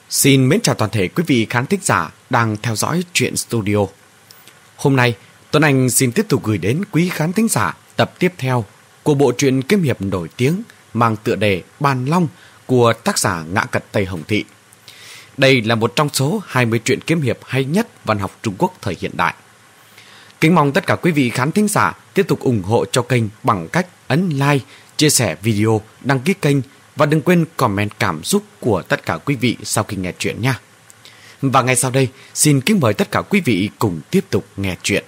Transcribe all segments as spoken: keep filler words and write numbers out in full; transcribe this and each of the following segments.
Xin mến chào toàn thể quý vị khán thính giả đang theo dõi Truyện Studio. Hôm nay, Tuấn Anh xin tiếp tục gửi đến quý khán thính giả tập tiếp theo của bộ truyện kiếm hiệp nổi tiếng mang tựa đề Bàn Long của tác giả Ngã Cật Tây Hồng Thị. Đây là một trong số hai mươi truyện kiếm hiệp hay nhất văn học Trung Quốc thời hiện đại. Kính mong tất cả quý vị khán thính giả tiếp tục ủng hộ cho kênh bằng cách ấn like, chia sẻ video, đăng ký kênh và đừng quên comment cảm xúc của tất cả quý vị sau khi nghe chuyện nha. Và ngay sau đây, xin kính mời tất cả quý vị cùng tiếp tục nghe chuyện.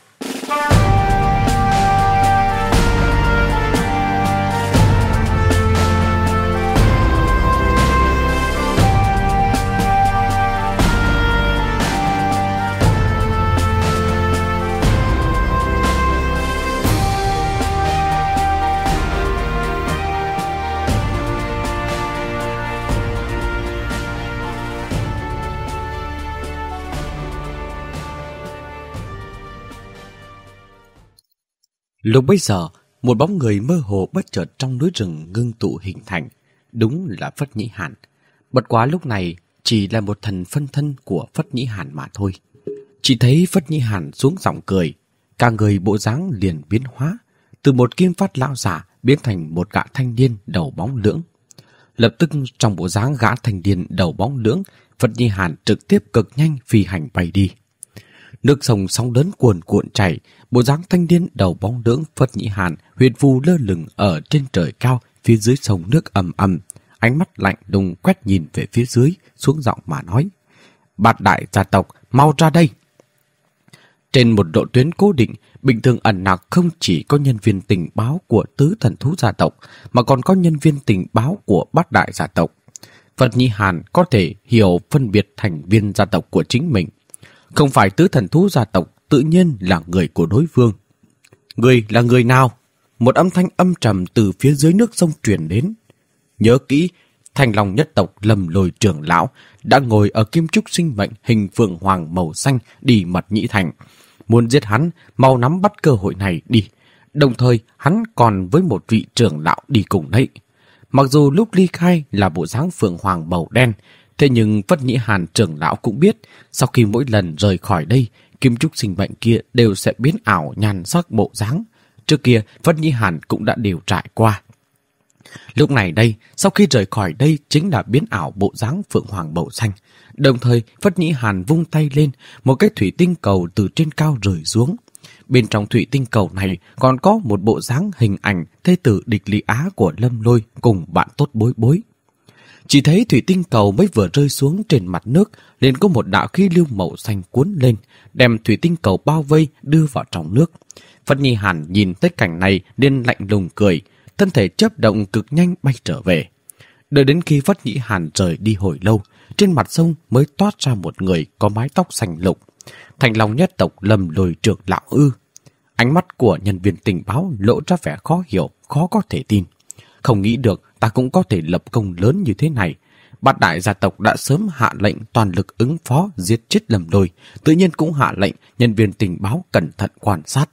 Lúc bấy giờ, một bóng người mơ hồ bất chợt trong núi rừng ngưng tụ hình thành, đúng là Phất Nhĩ Hàn. Bất quá lúc này chỉ là một thần phân thân của Phất Nhĩ Hàn mà thôi. Chỉ thấy Phất Nhĩ Hàn xuống giọng cười, cả người bộ dáng liền biến hóa, từ một kim phát lão giả biến thành một gã thanh niên đầu bóng lưỡng. Lập tức trong bộ dáng gã thanh niên đầu bóng lưỡng, Phất Nhĩ Hàn trực tiếp cực nhanh phi hành bay đi. Nước sông sóng lớn cuồn cuộn chảy, bộ dáng thanh niên đầu bóng lưỡng Phất Nhĩ Hàn huyền phù lơ lửng ở trên trời cao, phía dưới sông nước ầm ầm, ánh mắt lạnh lùng quét nhìn về phía dưới, xuống giọng mà nói: "Bát đại gia tộc, mau ra đây!" Trên một độ tuyến cố định, bình thường ẩn nặc không chỉ có nhân viên tình báo của tứ thần thú gia tộc, mà còn có nhân viên tình báo của bát đại gia tộc. Phất Nhĩ Hàn có thể hiểu phân biệt thành viên gia tộc của chính mình. Không phải tứ thần thú gia tộc, tự nhiên là người của đối phương. Người là người nào? Một âm thanh âm trầm từ phía dưới nước sông truyền đến. Nhớ kỹ, Thanh Long nhất tộc Lâm Lôi trưởng lão đã ngồi ở kim trúc sinh mệnh hình phượng hoàng màu xanh đi mật nhĩ thành. Muốn giết hắn, mau nắm bắt cơ hội này đi. Đồng thời, hắn còn với một vị trưởng lão đi cùng đấy. Mặc dù lúc ly khai là bộ dáng phượng hoàng màu đen, thế nhưng Phất Nhĩ Hàn trưởng lão cũng biết, sau khi mỗi lần rời khỏi đây, kim trúc sinh mệnh kia đều sẽ biến ảo nhan sắc bộ dáng. Trước kia, Phất Nhĩ Hàn cũng đã đều trải qua. Lúc này đây, sau khi rời khỏi đây chính là biến ảo bộ dáng phượng hoàng màu xanh. Đồng thời, Phất Nhĩ Hàn vung tay lên, một cái thủy tinh cầu từ trên cao rơi xuống. Bên trong thủy tinh cầu này còn có một bộ dáng hình ảnh thê tử địch Lý Á của Lâm Lôi cùng bạn tốt Bối Bối. Chỉ thấy thủy tinh cầu mới vừa rơi xuống trên mặt nước, liền có một đạo khí lưu màu xanh cuốn lên, đem thủy tinh cầu bao vây đưa vào trong nước. Phất Nhĩ Hàn nhìn thấy cảnh này nên lạnh lùng cười, thân thể chớp động cực nhanh bay trở về. Đợi đến khi Phất Nhĩ Hàn rời đi hồi lâu, trên mặt sông mới toát ra một người có mái tóc xanh lục. Thanh Long nhất tộc Lâm Lôi trưởng lão ư? Ánh mắt của nhân viên tình báo lộ ra vẻ khó hiểu, khó có thể tin. Không nghĩ được ta cũng có thể lập công lớn như thế này. Bát đại gia tộc đã sớm hạ lệnh toàn lực ứng phó giết chết Lâm Lôi, tự nhiên cũng hạ lệnh nhân viên tình báo cẩn thận quan sát.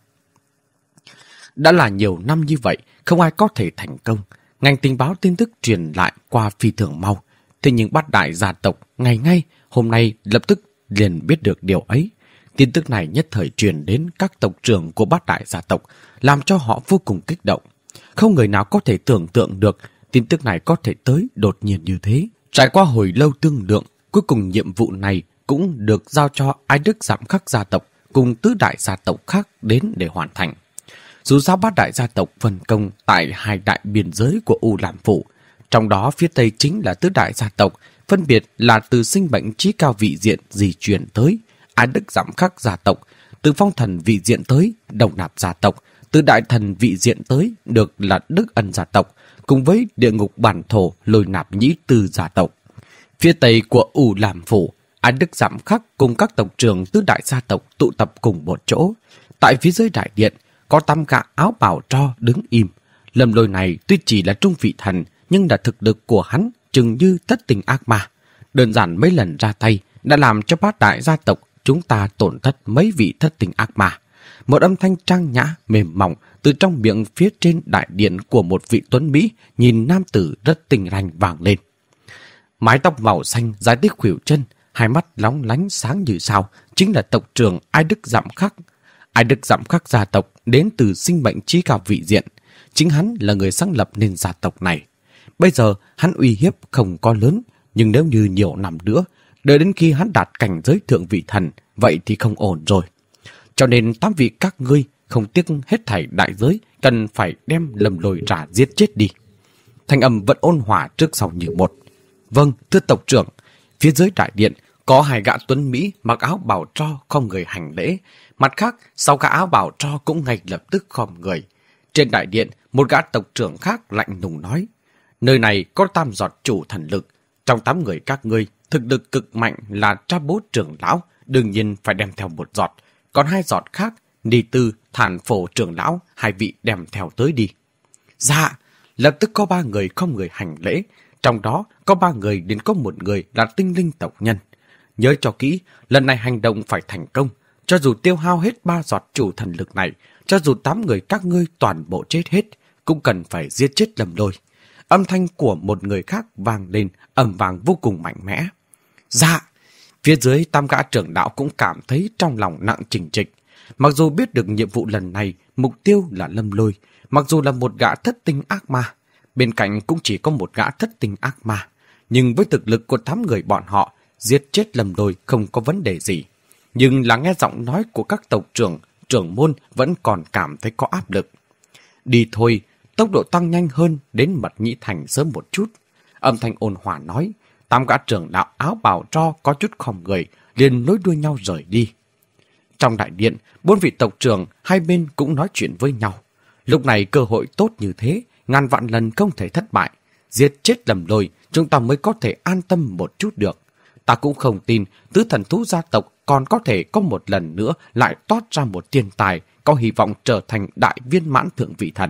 Đã là nhiều năm như vậy, không ai có thể thành công. Ngành tình báo tin tức truyền lại qua phi thường mau. Thế nhưng bát đại gia tộc ngày ngay hôm nay lập tức liền biết được điều ấy. Tin tức này nhất thời truyền đến các tộc trưởng của bát đại gia tộc, làm cho họ vô cùng kích động. Không người nào có thể tưởng tượng được tin tức này có thể tới đột nhiên như thế. Trải qua hồi lâu thương lượng, cuối cùng nhiệm vụ này cũng được giao cho Ái Đức Giảm Khắc gia tộc cùng tứ đại gia tộc khác đến để hoàn thành. Dù sao bát đại gia tộc phân công tại hai đại biên giới của U Lam Phủ, trong đó phía Tây chính là tứ đại gia tộc, phân biệt là từ sinh mệnh trí cao vị diện di chuyển tới Ái Đức Giảm Khắc gia tộc, từ phong thần vị diện tới Đồng Nạp gia tộc, từ đại thần vị diện tới được là Đức Ân gia tộc, cùng với địa ngục bản thổ Lôi Nạp Nhĩ Tư gia tộc. Phía Tây của U Lam Phủ, Ái Đức Giảm Khắc cùng các tộc trưởng tứ đại gia tộc tụ tập cùng một chỗ. Tại phía dưới đại điện, có tám gã áo bào tro đứng im. Lâm Lôi này tuy chỉ là trung vị thần, nhưng là thực lực của hắn chừng như thất tình ác ma. Đơn giản mấy lần ra tay đã làm cho bát đại gia tộc chúng ta tổn thất mấy vị thất tình ác ma. Một âm thanh trang nhã, mềm mỏng từ trong miệng phía trên đại điện của một vị tuấn Mỹ nhìn nam tử rất tình ranh vang lên. Mái tóc màu xanh dài tới khuỷu chân, hai mắt lóng lánh sáng như sao, chính là tộc trưởng Ai Đức Dặm Khắc. Ai Đức Dặm Khắc gia tộc đến từ sinh mệnh trí cao vị diện. Chính hắn là người sáng lập nên gia tộc này. Bây giờ hắn uy hiếp không có lớn, nhưng nếu như nhiều năm nữa, đợi đến khi hắn đạt cảnh giới thượng vị thần, vậy thì không ổn rồi. Cho nên tám vị các ngươi không tiếc hết thảy đại giới, cần phải đem Lâm Lôi ra giết chết đi. Thanh âm vẫn ôn hòa trước sau như một. Vâng, thưa tộc trưởng. Phía dưới đại điện có hai gã tuấn Mỹ mặc áo bào tro không người hành lễ. Mặt khác, sau gã áo bào tro cũng ngay lập tức khom người. Trên đại điện, một gã tộc trưởng khác lạnh lùng nói: nơi này có tam giọt chủ thần lực. Trong tám người các ngươi, thực lực cực mạnh là Tra Bố trưởng lão, đương nhiên phải đem theo một giọt. Còn hai giọt khác, Ni Tư, Thản Phổ trưởng lão, hai vị đem theo tới đi. Dạ, lập tức có ba người không người hành lễ. Trong đó có ba người đến có một người là tinh linh tộc nhân. Nhớ cho kỹ, lần này hành động phải thành công. Cho dù tiêu hao hết ba giọt chủ thần lực này, cho dù tám người các ngươi toàn bộ chết hết, cũng cần phải giết chết Lâm Lôi. Âm thanh của một người khác vang lên, ầm vang vô cùng mạnh mẽ. Dạ! Phía dưới tam gã trưởng đạo cũng cảm thấy trong lòng nặng chình trịch. Mặc dù biết được nhiệm vụ lần này, mục tiêu là Lâm Lôi, mặc dù là một gã thất tinh ác ma, bên cạnh cũng chỉ có một gã thất tinh ác ma. Nhưng với thực lực của tám người bọn họ, giết chết Lâm Lôi không có vấn đề gì. Nhưng là nghe giọng nói của các tộc trưởng, trưởng môn vẫn còn cảm thấy có áp lực. Đi thôi, tốc độ tăng nhanh hơn đến Mật Nhĩ Thành sớm một chút. Âm thanh ôn hòa nói, tám gã trưởng đạo áo bào tro có chút khom người, liền nối đuôi nhau rời đi. Trong đại điện, bốn vị tộc trưởng hai bên cũng nói chuyện với nhau. Lúc này cơ hội tốt như thế, ngàn vạn lần không thể thất bại. Giết chết Lâm Lôi, chúng ta mới có thể an tâm một chút được. Ta cũng không tin tứ thần thú gia tộc còn có thể có một lần nữa lại toát ra một thiên tài có hy vọng trở thành đại viên mãn thượng vị thần.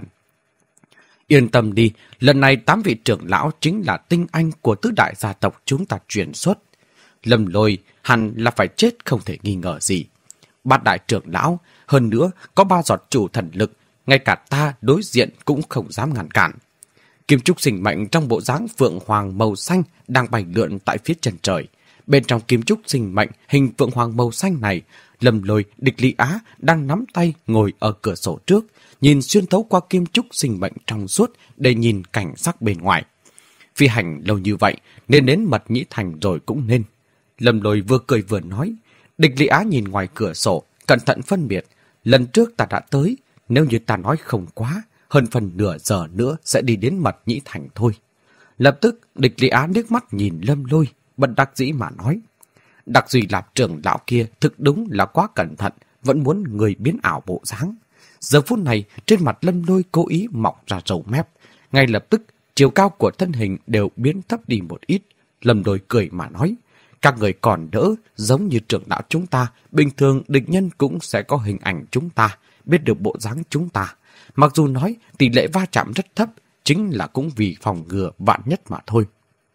Yên tâm đi, lần này tám vị trưởng lão chính là tinh anh của tứ đại gia tộc chúng ta truyền xuất. Lâm Lôi hẳn là phải chết không thể nghi ngờ gì. Bát đại trưởng lão, hơn nữa có ba giọt chủ thần lực, ngay cả ta đối diện cũng không dám ngăn cản. Kim trúc sinh mệnh trong bộ dáng phượng hoàng màu xanh đang bay lượn tại phía chân trời. Bên trong kim trúc sinh mệnh hình phượng hoàng màu xanh này, Lâm Lôi, Địch Lý Á đang nắm tay ngồi ở cửa sổ trước, nhìn xuyên thấu qua kim trúc sinh mệnh trong suốt để nhìn cảnh sắc bên ngoài. Phi hành lâu như vậy nên đến Mật Nhĩ Thành rồi cũng nên. Lâm Lôi vừa cười vừa nói. Địch Lý Á nhìn ngoài cửa sổ, cẩn thận phân biệt. Lần trước ta đã tới, nếu như ta nói không quá, hơn phần nửa giờ nữa sẽ đi đến Mật Nhĩ Thành thôi. Lập tức, Địch Lý Á nước mắt nhìn Lâm Lôi, bất đắc dĩ mà nói. Đặc Duy Lạp trưởng lão kia thực đúng là quá cẩn thận, vẫn muốn người biến ảo bộ dáng. Giờ phút này, trên mặt Lâm Lôi cố ý mọc ra râu mép. Ngay lập tức, chiều cao của thân hình đều biến thấp đi một ít. Lâm Lôi cười mà nói. Các người còn đỡ, giống như trưởng đạo chúng ta, bình thường địch nhân cũng sẽ có hình ảnh chúng ta, biết được bộ dáng chúng ta. Mặc dù nói tỷ lệ va chạm rất thấp, chính là cũng vì phòng ngừa vạn nhất mà thôi.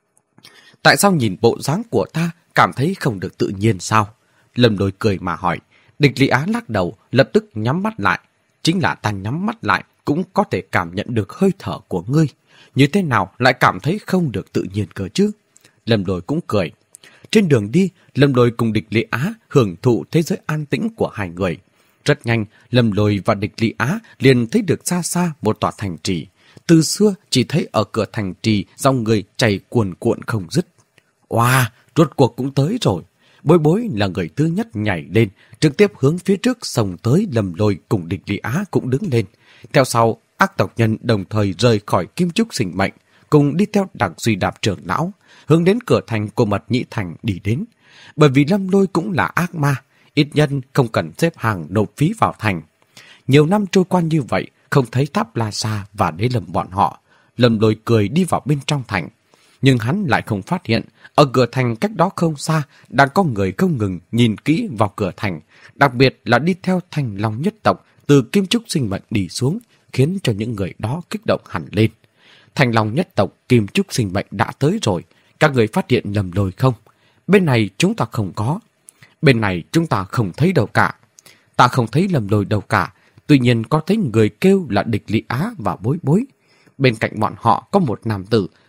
Tại sao nhìn bộ dáng của ta cảm thấy không được tự nhiên sao? Lâm Lôi cười mà hỏi. Địch Lý Á lắc đầu, lập tức nhắm mắt lại. Chính là ta nhắm mắt lại cũng có thể cảm nhận được hơi thở của ngươi. Như thế nào lại cảm thấy không được tự nhiên cơ chứ? Lâm Lôi cũng cười. Trên đường đi, Lâm Lôi cùng Địch Lý Á hưởng thụ thế giới an tĩnh của hai người. Rất nhanh, Lâm Lôi và Địch Lý Á liền thấy được xa xa một tòa thành trì. Từ xưa chỉ thấy ở cửa thành trì dòng người chảy cuồn cuộn không dứt. Wow, rốt cuộc cũng tới rồi. Bối Bối là người thứ nhất nhảy lên, trực tiếp hướng phía trước xông tới. Lâm Lôi cùng Địch Lý Á cũng đứng lên. Theo sau, ác tộc nhân đồng thời rời khỏi kim trúc sinh mệnh, cùng đi theo Đặc Duy Đạp trưởng lão, hướng đến cửa thành của Mật Nhĩ Thành đi đến. Bởi vì Lâm Lôi cũng là ác ma, ít nhân không cần xếp hàng nộp phí vào thành. Nhiều năm trôi qua như vậy, không thấy Tháp La Sa và Đế Lâm bọn họ. Lâm Lôi cười đi vào bên trong thành. Nhưng hắn lại không phát hiện, ở cửa thành cách đó không xa, đang có người không ngừng nhìn kỹ vào cửa thành, đặc biệt là đi theo Thanh Long nhất tộc từ kim trúc sinh mệnh đi xuống, khiến cho những người đó kích động hẳn lên. Thanh Long nhất tộc kim trúc sinh mệnh đã tới rồi, các người phát hiện Lâm Lôi không? Bên này chúng ta không có. Bên này chúng ta không thấy đâu cả. Ta không thấy Lâm Lôi đâu cả. Tuy nhiên có thấy người kêu là Địch Lý Á và Bối Bối. Bên cạnh bọn họ có một nam tử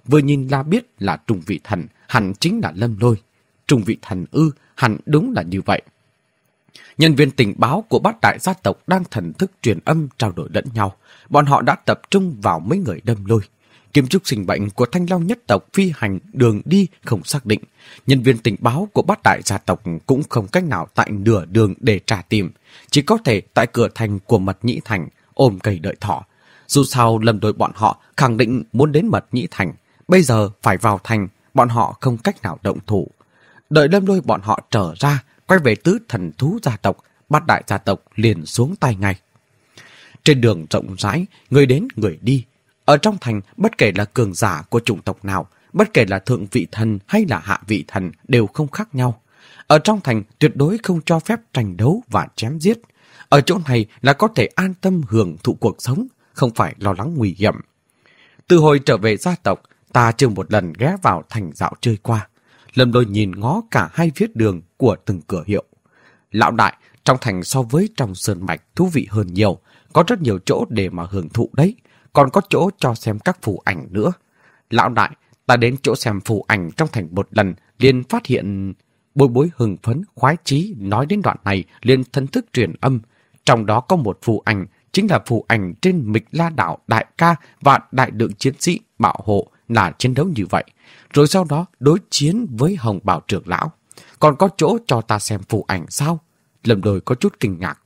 vừa nhìn là biết là Trung Vị Thần, hẳn chính là Lâm Lôi. Trung Vị Thần ư, hẳn đúng là như vậy. Nhân viên tình báo của bát đại gia tộc đang thần thức truyền âm trao đổi lẫn nhau. Bọn họ đã tập trung vào mấy người Lâm Lôi. Kim trúc sinh bệnh của Thanh Long nhất tộc phi hành đường đi không xác định. Nhân viên tình báo của bát đại gia tộc cũng không cách nào tại nửa đường để tra tìm. Chỉ có thể tại cửa thành của Mật Nhĩ Thành ôm cây đợi thỏ. Dù sao Lâm Lôi bọn họ khẳng định muốn đến Mật Nhĩ Thành. Bây giờ phải vào thành, bọn họ không cách nào động thủ. Đợi Lâm Lôi bọn họ trở ra, quay về tứ thần thú gia tộc, bát đại gia tộc liền xuống tay ngay. Trên đường rộng rãi, người đến người đi. Ở trong thành, bất kể là cường giả của chủng tộc nào, bất kể là thượng vị thần hay là hạ vị thần đều không khác nhau. Ở trong thành tuyệt đối không cho phép tranh đấu và chém giết. Ở chỗ này là có thể an tâm hưởng thụ cuộc sống, không phải lo lắng nguy hiểm. Từ hồi trở về gia tộc, ta chưa một lần ghé vào thành dạo chơi qua. Lâm Lôi nhìn ngó cả hai phía đường của từng cửa hiệu. Lão đại, trong thành so với trong sơn mạch thú vị hơn nhiều, có rất nhiều chỗ để mà hưởng thụ đấy, còn có chỗ cho xem các phù ảnh nữa. Lão đại, ta đến chỗ xem phù ảnh trong thành một lần, liền phát hiện... Bối Bối hưng phấn, khoái chí nói đến đoạn này liền thân thức truyền âm. Trong đó có một phù ảnh, chính là phù ảnh trên Mịch La Đảo đại ca và đại lượng chiến sĩ bảo hộ là chiến đấu như vậy. Rồi sau đó đối chiến với Hồng Bảo trưởng lão. Còn có chỗ cho ta xem phù ảnh sao? Lâm Lôi có chút kinh ngạc.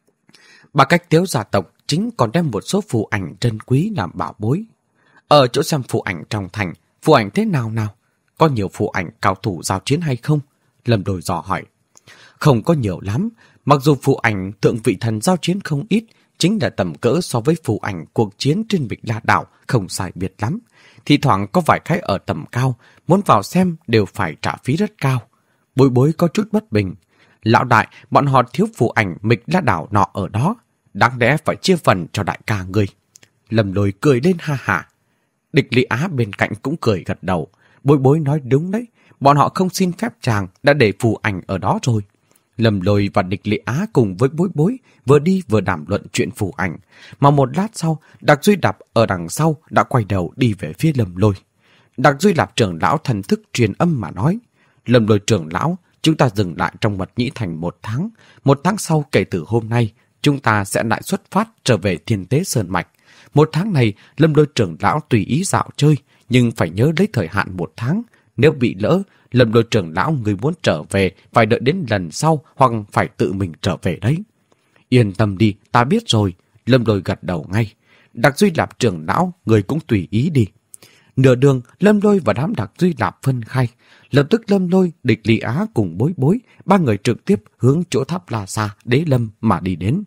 Bà Cách Tiếu gia tộc chính còn đem một số phù ảnh trân quý làm bảo bối. Ở chỗ xem phù ảnh trong thành, phù ảnh thế nào nào? Có nhiều phù ảnh cao thủ giao chiến hay không? Lâm Lôi dò hỏi. Không có nhiều lắm, mặc dù phù ảnh thượng vị thần giao chiến không ít, chính là tầm cỡ so với phù ảnh cuộc chiến trên Mịch La Đảo không sai biệt lắm. Thì thoảng có vài cái ở tầm cao, muốn vào xem đều phải trả phí rất cao. Bối Bối có chút bất bình. Lão đại, bọn họ thiếu phù ảnh Mịch La Đảo nọ ở đó, đáng lẽ phải chia phần cho đại ca người. Lâm Lôi cười lên ha hả. Địch Lý Á bên cạnh cũng cười gật đầu. Bối Bối nói đúng đấy, bọn họ không xin phép chàng đã để phù ảnh ở đó rồi. Lâm Lôi và Địch Lý Á cùng với Bối Bối vừa đi vừa đàm luận chuyện phù ảnh. Mà một lát sau, Đặc Duy Đạp ở đằng sau đã quay đầu đi về phía Lâm Lôi. Đặc Duy Đạp trưởng lão thần thức truyền âm mà nói. Lâm Lôi trưởng lão, chúng ta dừng lại trong Mật Nhĩ Thành một tháng. Một tháng sau kể từ hôm nay, chúng ta sẽ lại xuất phát trở về Thiên Tế Sơn Mạch. Một tháng này, Lâm Lôi trưởng lão tùy ý dạo chơi, nhưng phải nhớ lấy thời hạn một tháng. Nếu bị lỡ, Lâm Lôi trưởng lão người muốn trở về phải đợi đến lần sau hoặc phải tự mình trở về đấy. Yên tâm đi, ta biết rồi. Lâm Lôi gật đầu ngay. Đặc Duy Lạp trưởng lão, người cũng tùy ý đi. Nửa đường, Lâm Lôi và đám Đặc Duy Lạp phân khai. Lập tức Lâm Lôi, Địch Lý Á cùng Bối Bối, ba người trực tiếp hướng chỗ tháp La Sa, Đế Lâm mà đi đến.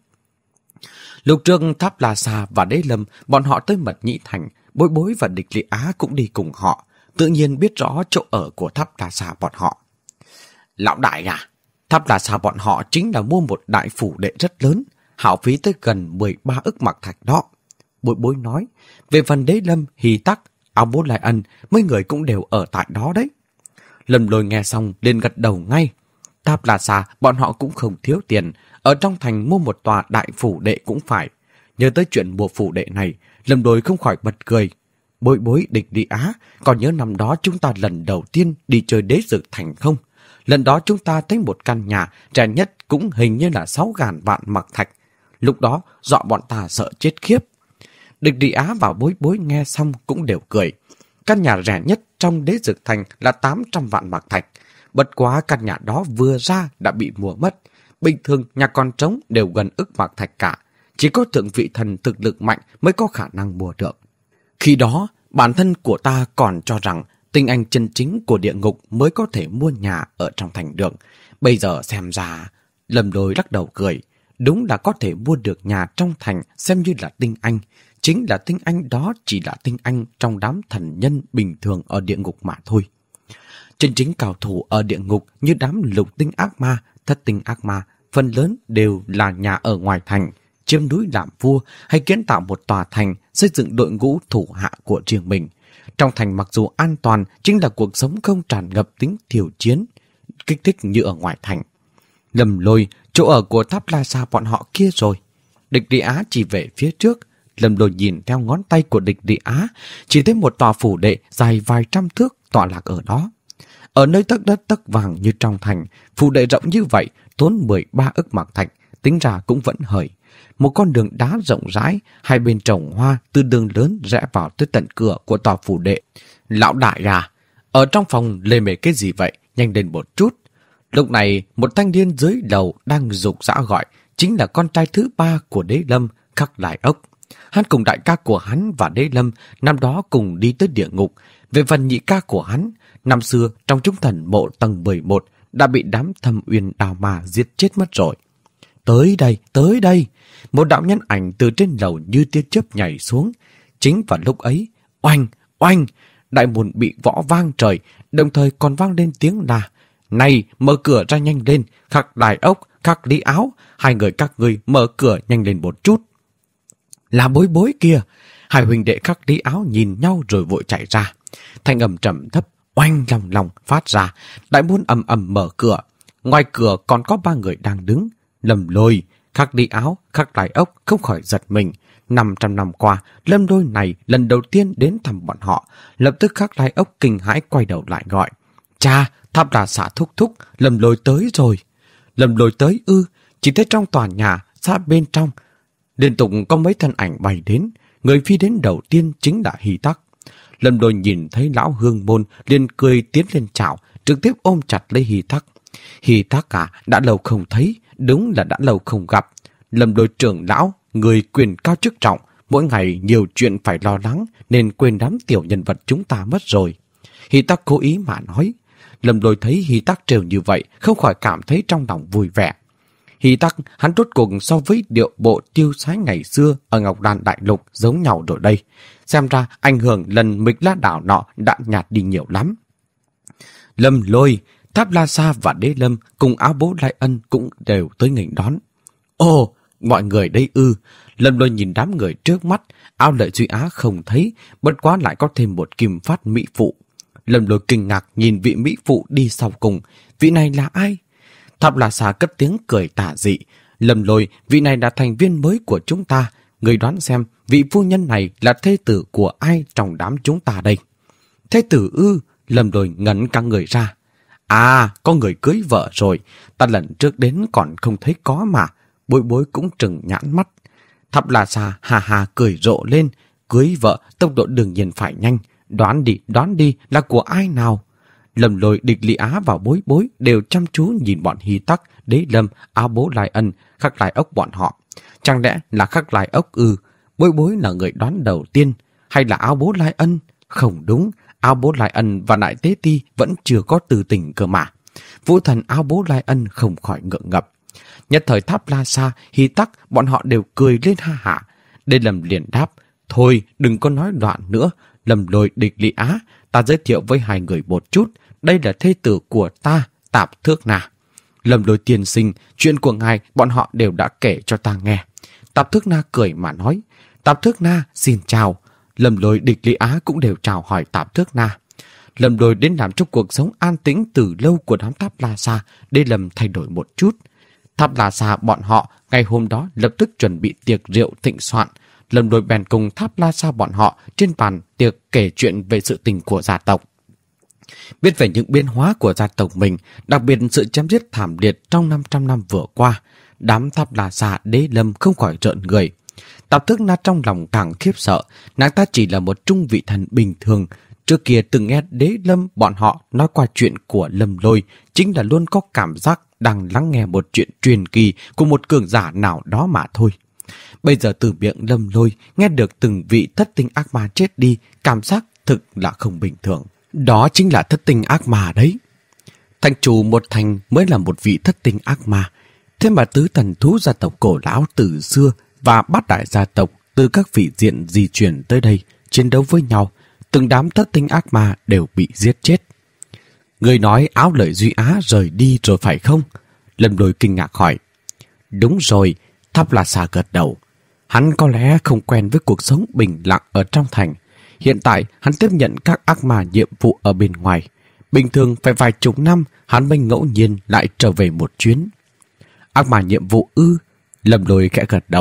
Lúc trước tháp La Sa và Đế Lâm, bọn họ tới Mật Nhĩ Thành, Bối Bối và Địch Lý Á cũng đi cùng họ, tự nhiên biết rõ chỗ ở của tháp La Sa bọn họ. Lão đại à, tháp La Sa bọn họ chính là mua một đại phủ đệ rất lớn, hao phí tới gần mười ba ức mặc thạch đó. Bối Bối nói, về phần Đế Lâm, Hy Tắc, Áo Bố Lai Ân, mấy người cũng đều ở tại đó đấy. Lâm Lôi nghe xong liền gật đầu ngay. Tháp La Sa bọn họ cũng không thiếu tiền, ở trong thành mua một tòa đại phủ đệ cũng phải. Nhớ tới chuyện mua phủ đệ này, Lâm Lôi không khỏi bật cười. Bối Bối, Địch Lý Á, còn nhớ năm đó chúng ta lần đầu tiên đi chơi Đế Dực Thành không? Lần đó chúng ta thấy một căn nhà rẻ nhất cũng hình như là sáu ngàn vạn mặc thạch. Lúc đó dọa bọn ta sợ chết khiếp. Địch Lý Á và Bối Bối nghe xong cũng đều cười. Căn nhà rẻ nhất trong Đế Dực Thành là tám trăm vạn mặc thạch. Bất quá căn nhà đó vừa ra đã bị mua mất. Bình thường nhà con trống đều gần ức mặc thạch cả. Chỉ có thượng vị thần thực lực mạnh mới có khả năng mua được. Khi đó, bản thân của ta còn cho rằng tinh anh chân chính của địa ngục mới có thể mua nhà ở trong thành được. Bây giờ xem ra, Lâm Lôi lắc đầu cười. Đúng là có thể mua được nhà trong thành xem như là tinh anh. Chính là tinh anh đó chỉ là tinh anh trong đám thần nhân bình thường ở địa ngục mà thôi. Chân chính cao thủ ở địa ngục như đám lục tinh ác ma, thất tinh ác ma, phần lớn đều là nhà ở ngoài thành, chiếm núi làm vua hay kiến tạo một tòa thành, xây dựng đội ngũ thủ hạ của riêng mình. Trong thành mặc dù an toàn, chính là cuộc sống không tràn ngập tính thiểu chiến, kích thích như ở ngoài thành. Lâm Lôi, chỗ ở của tháp La Sa bọn họ kia rồi. Địch Lý Á chỉ về phía trước, Lâm Lôi nhìn theo ngón tay của Địch Lị Á, chỉ thấy một tòa phủ đệ dài vài trăm thước tọa lạc ở đó. Ở nơi tấc đất tấc vàng như trong thành, phủ đệ rộng như vậy, tốn mười ba ức mạc thạch, tính ra cũng vẫn hời. Một con đường đá rộng rãi, hai bên trồng hoa, từ đường lớn rẽ vào tới tận cửa của tòa phủ đệ. Lão đại à, ở trong phòng lề mề cái gì vậy, nhanh lên một chút. Lúc này, một thanh niên dưới lầu đang rục rã gọi, chính là con trai thứ ba của Đế Lâm, Khắc Lại Ốc. Hắn cùng đại ca của hắn và Đế Lâm năm đó cùng đi tới địa ngục. Về phần nhị ca của hắn, năm xưa trong chúng thần mộ tầng mười một đã bị đám Thâm Uyên đào ma giết chết mất rồi. Tới đây, tới đây! Một đạo nhân ảnh từ trên lầu như tia chớp nhảy xuống. Chính vào lúc ấy, oanh, oanh! Đại môn bị võ vang trời, đồng thời còn vang lên tiếng là: này, mở cửa ra nhanh lên, Khắc Lại Ốc, Khắc Lý Áo, hai người các ngươi mở cửa nhanh lên một chút. Là Bối Bối kia! Hai huynh đệ Khắc Lý Áo nhìn nhau rồi vội chạy ra. Thanh âm trầm thấp, oanh lòng lòng phát ra, đại môn ầm ầm mở cửa. Ngoài cửa còn có ba người đang đứng. Lâm Lôi, Khắc Lý Áo, Khắc Lại Ốc không khỏi giật mình. Năm trăm năm qua, Lâm Lôi này lần đầu tiên đến thăm bọn họ. Lập tức Khắc Lại Ốc kinh hãi quay đầu lại gọi: cha, Tháp La Xà thúc thúc, Lâm Lôi tới rồi. Lâm Lôi tới ư? Chỉ thấy trong tòa nhà, sát bên trong, liên tục có mấy thân ảnh bay đến. Người phi đến đầu tiên chính là Hy Tắc. Lâm Lôi nhìn thấy lão hương môn liền cười tiến lên chào, trực tiếp ôm chặt lấy Hy Tắc. Hy Tắc à, đã lâu không thấy, đúng là đã lâu không gặp. Lâm Lôi trưởng lão, người quyền cao chức trọng, mỗi ngày nhiều chuyện phải lo lắng nên quên đám tiểu nhân vật chúng ta mất rồi. Hy Tắc cố ý mà nói. Lâm Lôi thấy Hy Tắc trêu như vậy, không khỏi cảm thấy trong lòng vui vẻ. Hy Tắc, hắn rốt cuộc so với điệu bộ tiêu sái ngày xưa ở Ngọc Đan Đại Lục giống nhau rồi đây. Xem ra ảnh hưởng lần Mịch La Đảo nọ đã nhạt đi nhiều lắm. Lâm Lôi, Tháp La Sa và Đế Lâm cùng Áo Bố Lai Ân cũng đều tới nghênh đón. Ồ, mọi người đây ư? Lâm Lôi nhìn đám người trước mắt, Ao Lợi Duy Á không thấy, bất quá lại có thêm một Kim Phát mỹ phụ. Lâm Lôi kinh ngạc nhìn vị mỹ phụ đi sau cùng. Vị này là ai? Tháp La Sa cất tiếng cười tà dị. Lâm Lôi, vị này là thành viên mới của chúng ta. Người đoán xem vị phu nhân này là thê tử của ai trong đám chúng ta đây? Thê tử ư? Lâm Lôi ngẩn cả người ra. À, có người cưới vợ rồi. Ta lần trước đến còn không thấy có mà. Bối Bối cũng trừng nhãn mắt. Tháp La Sa hà hà cười rộ lên. Cưới vợ, tốc độ đương nhiên phải nhanh. Đoán đi, đoán đi, là của ai nào? Lâm Lôi, Địch Lị Á và Bối Bối đều chăm chú nhìn bọn Hy Tắc, Đế Lâm, Áo Bố Lai Ân, Khắc Lại Ốc bọn họ. Chẳng lẽ là Khắc Lại Ốc ư? Bối Bối là người đoán đầu tiên, hay là Áo Bố Lai Ân? Không đúng, Áo Bố Lai Ân và Đại Tế Ti vẫn chưa có từ tình cơ mà. Vũ thần Áo Bố Lai Ân không khỏi ngượng ngập. Nhất thời Tháp La Sa, Hy Tắc, bọn họ đều cười lên ha hả. Đế Lâm liền đáp: thôi, đừng có nói đoạn nữa. Lâm Lôi, Địch Lị Á, ta giới thiệu với hai người một chút. Đây là thê tử của ta, Tạp Thước Na. Lâm Lôi tiên sinh, chuyện của ngài bọn họ đều đã kể cho ta nghe. Tạp Thước Na cười mà nói. Tạp Thước Na xin chào. Lâm Lôi, Địch Lị Á cũng đều chào hỏi Tạp Thước Na. Lâm Lôi đến làm cho cuộc sống an tĩnh từ lâu của đám Tháp La Sa, Đế Lâm thay đổi một chút. Tháp La Sa bọn họ ngày hôm đó lập tức chuẩn bị tiệc rượu thịnh soạn. Lâm Lôi bèn cùng Tháp La Sa bọn họ trên bàn tiệc kể chuyện về sự tình của gia tộc. Biết về những biến hóa của gia tộc mình, đặc biệt sự chém giết thảm liệt trong năm trăm năm vừa qua, đám Tháp La Sa, Đế Lâm không khỏi rợn người. Tạp Thước Na trong lòng càng khiếp sợ, nàng ta chỉ là một trung vị thần bình thường. Trước kia từng nghe Đế Lâm bọn họ nói qua chuyện của Lâm Lôi, chính là luôn có cảm giác đang lắng nghe một chuyện truyền kỳ của một cường giả nào đó mà thôi. Bây giờ từ miệng Lâm Lôi nghe được từng vị thất tinh ác ma chết đi, cảm giác thực là không bình thường. Đó chính là thất tinh ác ma đấy. Thành chủ một thành mới là một vị thất tinh ác ma. Thế mà tứ thần thú gia tộc cổ lão từ xưa và bát đại gia tộc từ các vị diện di chuyển tới đây chiến đấu với nhau, từng đám thất tinh ác ma đều bị giết chết. Người nói Áo Lợi Duy Á rời đi rồi phải không? Lâm Lôi kinh ngạc hỏi. Đúng rồi, Tháp La Sa gật đầu. Hắn có lẽ không quen với cuộc sống bình lặng ở trong thành. Hiện tại hắn tiếp nhận các ác ma nhiệm vụ ở bên ngoài. Bình thường phải vài chục năm hắn mới ngẫu nhiên lại trở về một chuyến. Ác ma nhiệm vụ ư? Lâm Lôi khẽ gật đầu.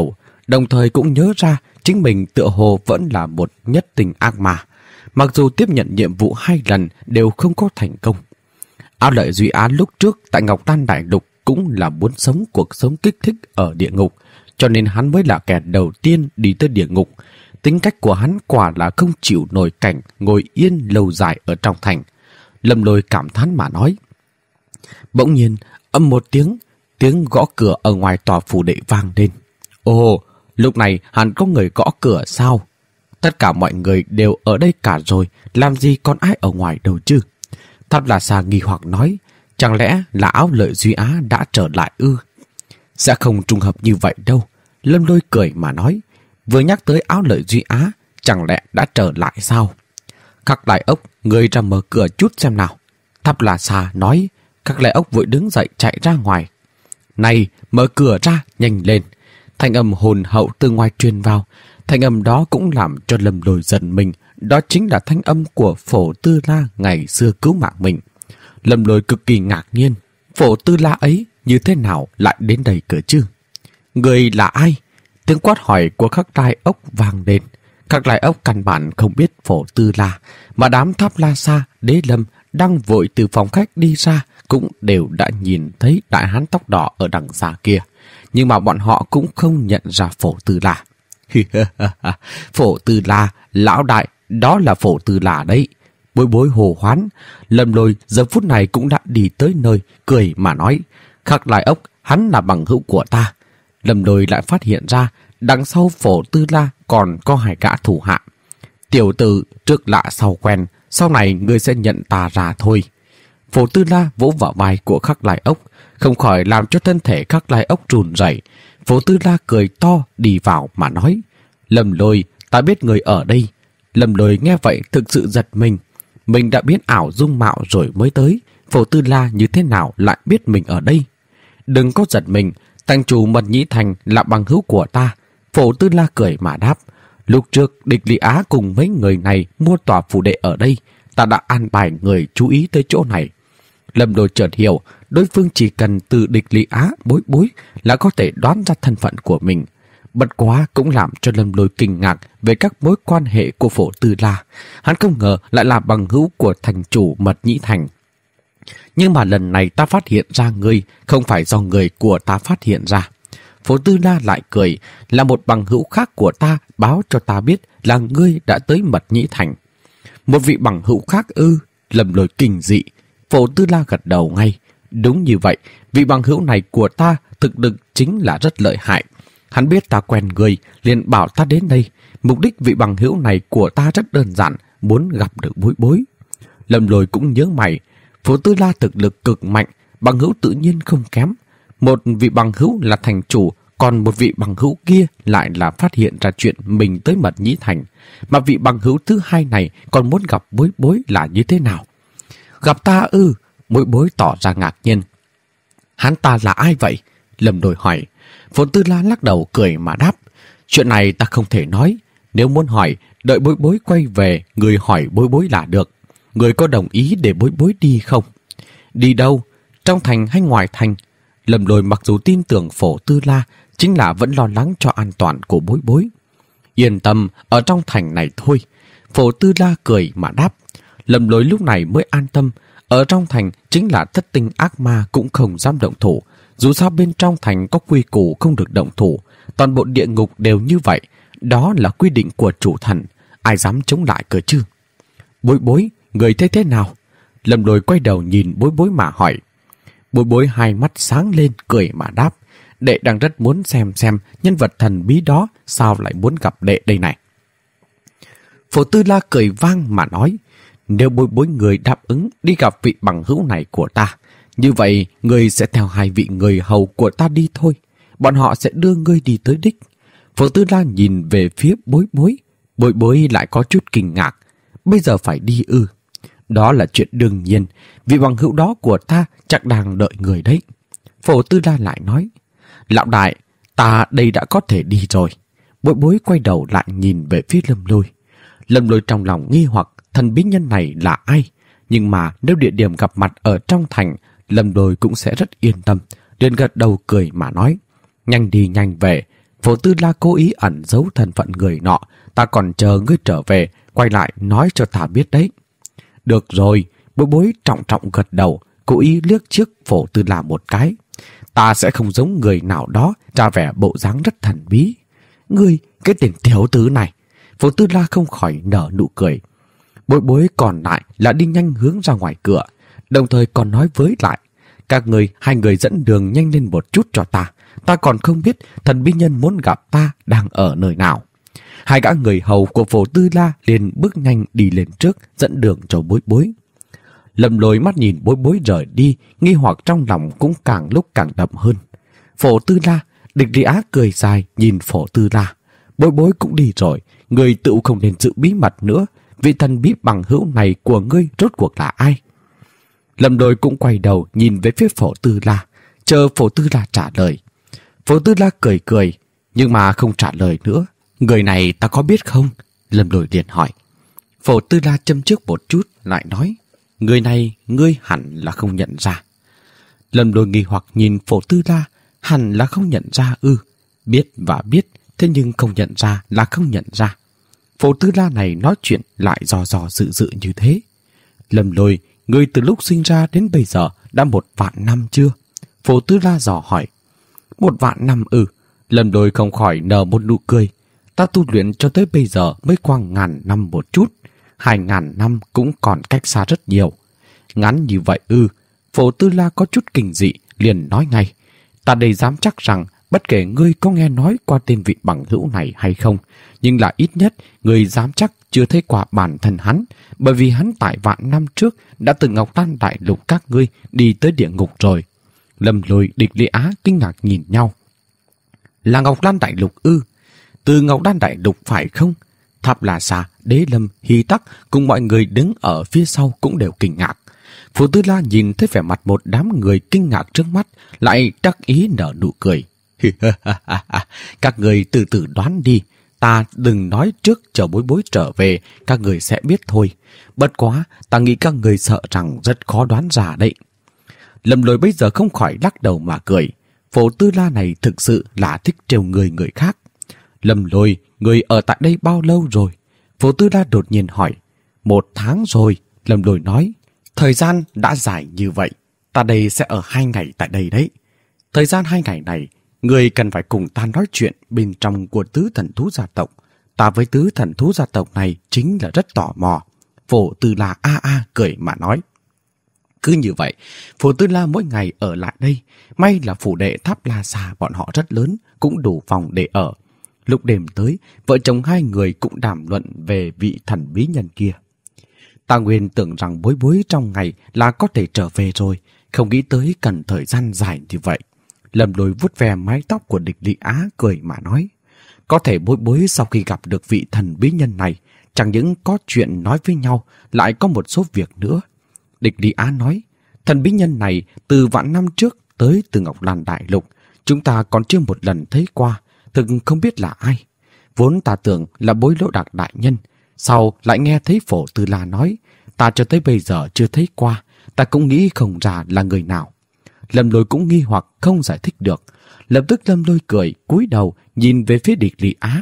đồng thời cũng nhớ ra chính mình tựa hồ vẫn là một nhất tình ác ma, mặc dù tiếp nhận nhiệm vụ hai lần đều không có thành công. Ao Lợi Duy Á lúc trước tại Ngọc Đan Đại Lục cũng là muốn sống cuộc sống kích thích ở địa ngục, cho nên hắn mới là kẻ đầu tiên đi tới địa ngục. Tính cách của hắn quả là không chịu nổi cảnh ngồi yên lâu dài ở trong thành. Lâm Lôi cảm thán mà nói. Bỗng nhiên, âm một tiếng, tiếng gõ cửa ở ngoài tòa phủ đệ vang lên. Ồ, lúc này hẳn có người gõ cửa sao? Tất cả mọi người đều ở đây cả rồi, làm gì còn ai ở ngoài đâu chứ? Tháp La Sa nghi hoặc nói, chẳng lẽ là Ao Lợi Duy Á đã trở lại ư? Sẽ không trùng hợp như vậy đâu. Lâm Lôi cười mà nói, vừa nhắc tới Ao Lợi Duy Á, chẳng lẽ đã trở lại sao? Khắc Lại Ốc, người ra mở cửa chút xem nào. Tháp La Sa nói. Khắc Lại Ốc vội đứng dậy chạy ra ngoài. Này, mở cửa ra, nhanh lên. Thanh âm hồn hậu từ ngoài truyền vào. Thanh âm đó cũng làm cho Lâm Lôi giận mình. Đó chính là thanh âm của Phổ Tư La ngày xưa cứu mạng mình. Lâm Lôi cực kỳ ngạc nhiên. Phổ Tư La ấy như thế nào lại đến đây cơ chứ? Người là ai? Tiếng quát hỏi của Khắc Lại Ốc vang lên. Khắc Lại Ốc căn bản không biết Phổ Tư La, mà đám Tháp La Sa, Đế Lâm đang vội từ phòng khách đi ra cũng đều đã nhìn thấy đại hán tóc đỏ ở đằng xa kia. Nhưng mà bọn họ cũng không nhận ra Phổ Tư La. Phổ Tư La, lão đại, đó là Phổ Tư La đấy. Bối Bối hồ hoán. Lâm Lôi giờ phút này cũng đã đi tới nơi, cười mà nói. Khắc Lại Ốc, hắn là bằng hữu của ta. Lâm Lôi lại phát hiện ra đằng sau Phổ Tư La còn có hai gã thủ hạ. Tiểu tử trước lạ sau quen, sau này ngươi sẽ nhận ta ra thôi. Phổ Tư La vỗ vào vai của Khắc Lại Ốc, không khỏi làm cho thân thể Khắc Lại Ốc run rẩy. Phổ Tư La cười to đi vào mà nói, Lâm Lôi, ta biết người ở đây. Lâm Lôi nghe vậy thực sự giật mình. Mình đã biến ảo dung mạo rồi mới tới. Phổ Tư La như thế nào lại biết mình ở đây? Đừng có giật mình, thành chủ Mật Nhĩ Thành là bằng hữu của ta. Phổ Tư La cười mà đáp, lúc trước Địch Lý Á cùng mấy người này mua tòa phủ đệ ở đây, ta đã an bài người chú ý tới chỗ này. Lâm Lôi chợt hiểu, đối phương chỉ cần từ Địch Lý Á Bối Bối là có thể đoán ra thân phận của mình. Bất quá cũng làm cho Lâm Lôi kinh ngạc về các mối quan hệ của Phổ Tư La. Hắn không ngờ lại là bằng hữu của thành chủ Mật Nhĩ Thành. Nhưng mà lần này ta phát hiện ra ngươi không phải do người của ta phát hiện ra. Phổ Tư La lại cười, là một bằng hữu khác của ta báo cho ta biết là ngươi đã tới Mật Nhĩ Thành. Một vị bằng hữu khác ư? Lâm Lôi kinh dị. Phổ Tư La gật đầu ngay. Đúng như vậy, vị bằng hữu này của ta thực lực chính là rất lợi hại. Hắn biết ta quen người, liền bảo ta đến đây. Mục đích vị bằng hữu này của ta rất đơn giản, muốn gặp được Bối Bối. Lâm Lôi cũng nhớ mày. Phổ Tư La thực lực cực mạnh, bằng hữu tự nhiên không kém. Một vị bằng hữu là thành chủ, còn một vị bằng hữu kia lại là phát hiện ra chuyện mình tới Mật Nhĩ Thành. Mà vị bằng hữu thứ hai này còn muốn gặp Bối Bối là như thế nào? Gặp ta ư? Bối Bối tỏ ra ngạc nhiên. Hắn ta là ai vậy? Lâm Lôi hỏi. Phổ Tư La lắc đầu cười mà đáp. Chuyện này ta không thể nói. Nếu muốn hỏi, đợi Bối Bối quay về, người hỏi Bối Bối là được. Người có đồng ý để Bối Bối đi không? Đi đâu? Trong thành hay ngoài thành? Lâm Lôi mặc dù tin tưởng Phổ Tư La, chính là vẫn lo lắng cho an toàn của Bối Bối. Yên tâm, ở trong thành này thôi. Phổ Tư La cười mà đáp. Lâm Lôi lúc này mới an tâm. Ở trong thành chính là thất tinh ác ma cũng không dám động thủ. Dù sao bên trong thành có quy củ không được động thủ. Toàn bộ địa ngục đều như vậy. Đó là quy định của chủ thần. Ai dám chống lại cơ chứ? Bối Bối, người thấy thế nào? Lâm Lôi quay đầu nhìn Bối Bối mà hỏi. Bối Bối hai mắt sáng lên cười mà đáp. Đệ đang rất muốn xem xem nhân vật thần bí đó sao lại muốn gặp đệ đây này. Phổ Tư La cười vang mà nói. Nếu Bối Bối người đáp ứng đi gặp vị bằng hữu này của ta, như vậy người sẽ theo hai vị người hầu của ta đi thôi. Bọn họ sẽ đưa ngươi đi tới đích. Phổ Tư La nhìn về phía Bối Bối. Bối Bối lại có chút kinh ngạc. Bây giờ phải đi ư? Đó là chuyện đương nhiên. Vị bằng hữu đó của ta chắc đang đợi người đấy. Phổ Tư La lại nói. Lão đại, ta đây đã có thể đi rồi. Bối Bối quay đầu lại nhìn về phía Lâm Lôi. Lâm Lôi trong lòng nghi hoặc thần bí nhân này là ai. Nhưng mà nếu địa điểm gặp mặt ở trong thành, Lâm Lôi cũng sẽ rất yên tâm. Liền gật đầu cười mà nói. Nhanh đi nhanh về. Phổ Tư La cố ý ẩn giấu thân phận người nọ. Ta còn chờ ngươi trở về, quay lại nói cho ta biết đấy. Được rồi, Bối Bối trọng trọng gật đầu, cố ý liếc trước Phổ Tư La một cái. Ta sẽ không giống người nào đó, ra vẻ bộ dáng rất thần bí. Ngươi, cái tên tiểu tử này. Phổ Tư La không khỏi nở nụ cười. Bối Bối còn lại là đi nhanh hướng ra ngoài cửa, đồng thời còn nói với lại. Các người, hai người dẫn đường nhanh lên một chút cho ta. Ta còn không biết thần bí nhân muốn gặp ta đang ở nơi nào. Hai gã người hầu của Phổ Tư La liền bước nhanh đi lên trước, dẫn đường cho Bối Bối. Lâm Lôi mắt nhìn Bối Bối rời đi, nghi hoặc trong lòng cũng càng lúc càng đậm hơn. Phổ Tư La, Địch Lý Á cười dài nhìn Phổ Tư La. Bối Bối cũng đi rồi, người tự không nên giữ bí mật nữa. Vị thần bí bằng hữu này của ngươi rốt cuộc là ai? Lâm Lôi cũng quay đầu nhìn về phía Phổ Tư La, chờ Phổ Tư La trả lời. Phổ Tư La cười cười, nhưng mà không trả lời nữa. Người này ta có biết không? Lâm Lôi liền hỏi. Phổ Tư La châm trước một chút, lại nói. Người này ngươi hẳn là không nhận ra. Lâm Lôi nghi hoặc nhìn Phổ Tư La, hẳn là không nhận ra ư? Biết và biết, thế nhưng không nhận ra là không nhận ra. Phổ Tư La này nói chuyện lại dò dò dự dự như thế. Lâm Lôi, ngươi từ lúc sinh ra đến bây giờ đã một vạn năm chưa? Phổ Tư La dò hỏi. Một vạn năm ư? Lâm Lôi không khỏi nở một nụ cười. Ta tu luyện cho tới bây giờ mới qua ngàn năm một chút. Hai ngàn năm cũng còn cách xa rất nhiều. Ngắn như vậy ư? Phổ Tư La có chút kinh dị, liền nói ngay. Ta đây dám chắc rằng bất kể ngươi có nghe nói qua tên vị bằng hữu này hay không, nhưng là ít nhất ngươi dám chắc chưa thấy qua bản thân hắn, bởi vì hắn tại vạn năm trước đã từ Ngọc Lan Đại Lục các ngươi đi tới địa ngục rồi. Lâm Lôi, Địch Lý Á kinh ngạc nhìn nhau. Là Ngọc Lan Đại Lục ư? Từ Ngọc Lan Đại Lục phải không? Tháp La Xà, Đế Lâm, Hy Tắc cùng mọi người đứng ở phía sau cũng đều kinh ngạc. Phổ Tư La nhìn thấy vẻ mặt một đám người kinh ngạc trước mắt, lại đắc ý nở nụ cười. Các người từ từ đoán đi, ta đừng nói trước chờ Bối Bối trở về, các người sẽ biết thôi. Bất quá, ta nghĩ các người sợ rằng rất khó đoán ra đấy. Lâm Lôi bây giờ không khỏi lắc đầu mà cười. Phổ Tư La này thực sự là thích trêu người người khác. Lâm Lôi, người ở tại đây bao lâu rồi? Phổ Tư La đột nhiên hỏi. Một tháng rồi, Lâm Lôi nói. Thời gian đã dài như vậy, ta đây sẽ ở hai ngày tại đây đấy. Thời gian hai ngày này, người cần phải cùng ta nói chuyện bên trong của tứ thần thú gia tộc. Ta với tứ thần thú gia tộc này chính là rất tò mò. Phổ Tư La a a cười mà nói. Cứ như vậy, Phổ Tư La mỗi ngày ở lại đây. May là phủ đệ Tháp La Xà bọn họ rất lớn, cũng đủ phòng để ở. Lúc đêm tới, vợ chồng hai người cũng đàm luận về vị thần bí nhân kia. Ta nguyên tưởng rằng Bối Bối trong ngày là có thể trở về rồi, không nghĩ tới cần thời gian dài như vậy. Lâm Lôi vuốt ve mái tóc của Địch Lý Á cười mà nói. Có thể Bối Bối sau khi gặp được vị thần bí nhân này, chẳng những có chuyện nói với nhau, lại có một số việc nữa. Địch Lý Á nói, thần bí nhân này từ vạn năm trước tới từ Ngọc Lan Đại Lục, chúng ta còn chưa một lần thấy qua, thực không biết là ai. Vốn ta tưởng là Bối Lỗ Đạc đại nhân, sau lại nghe thấy Phổ Tư La nói, ta cho tới bây giờ chưa thấy qua, ta cũng nghĩ không ra là người nào. Lâm Lôi cũng nghi hoặc không giải thích được. Lập tức Lâm Lôi cười, cúi đầu nhìn về phía Địch Lý Á.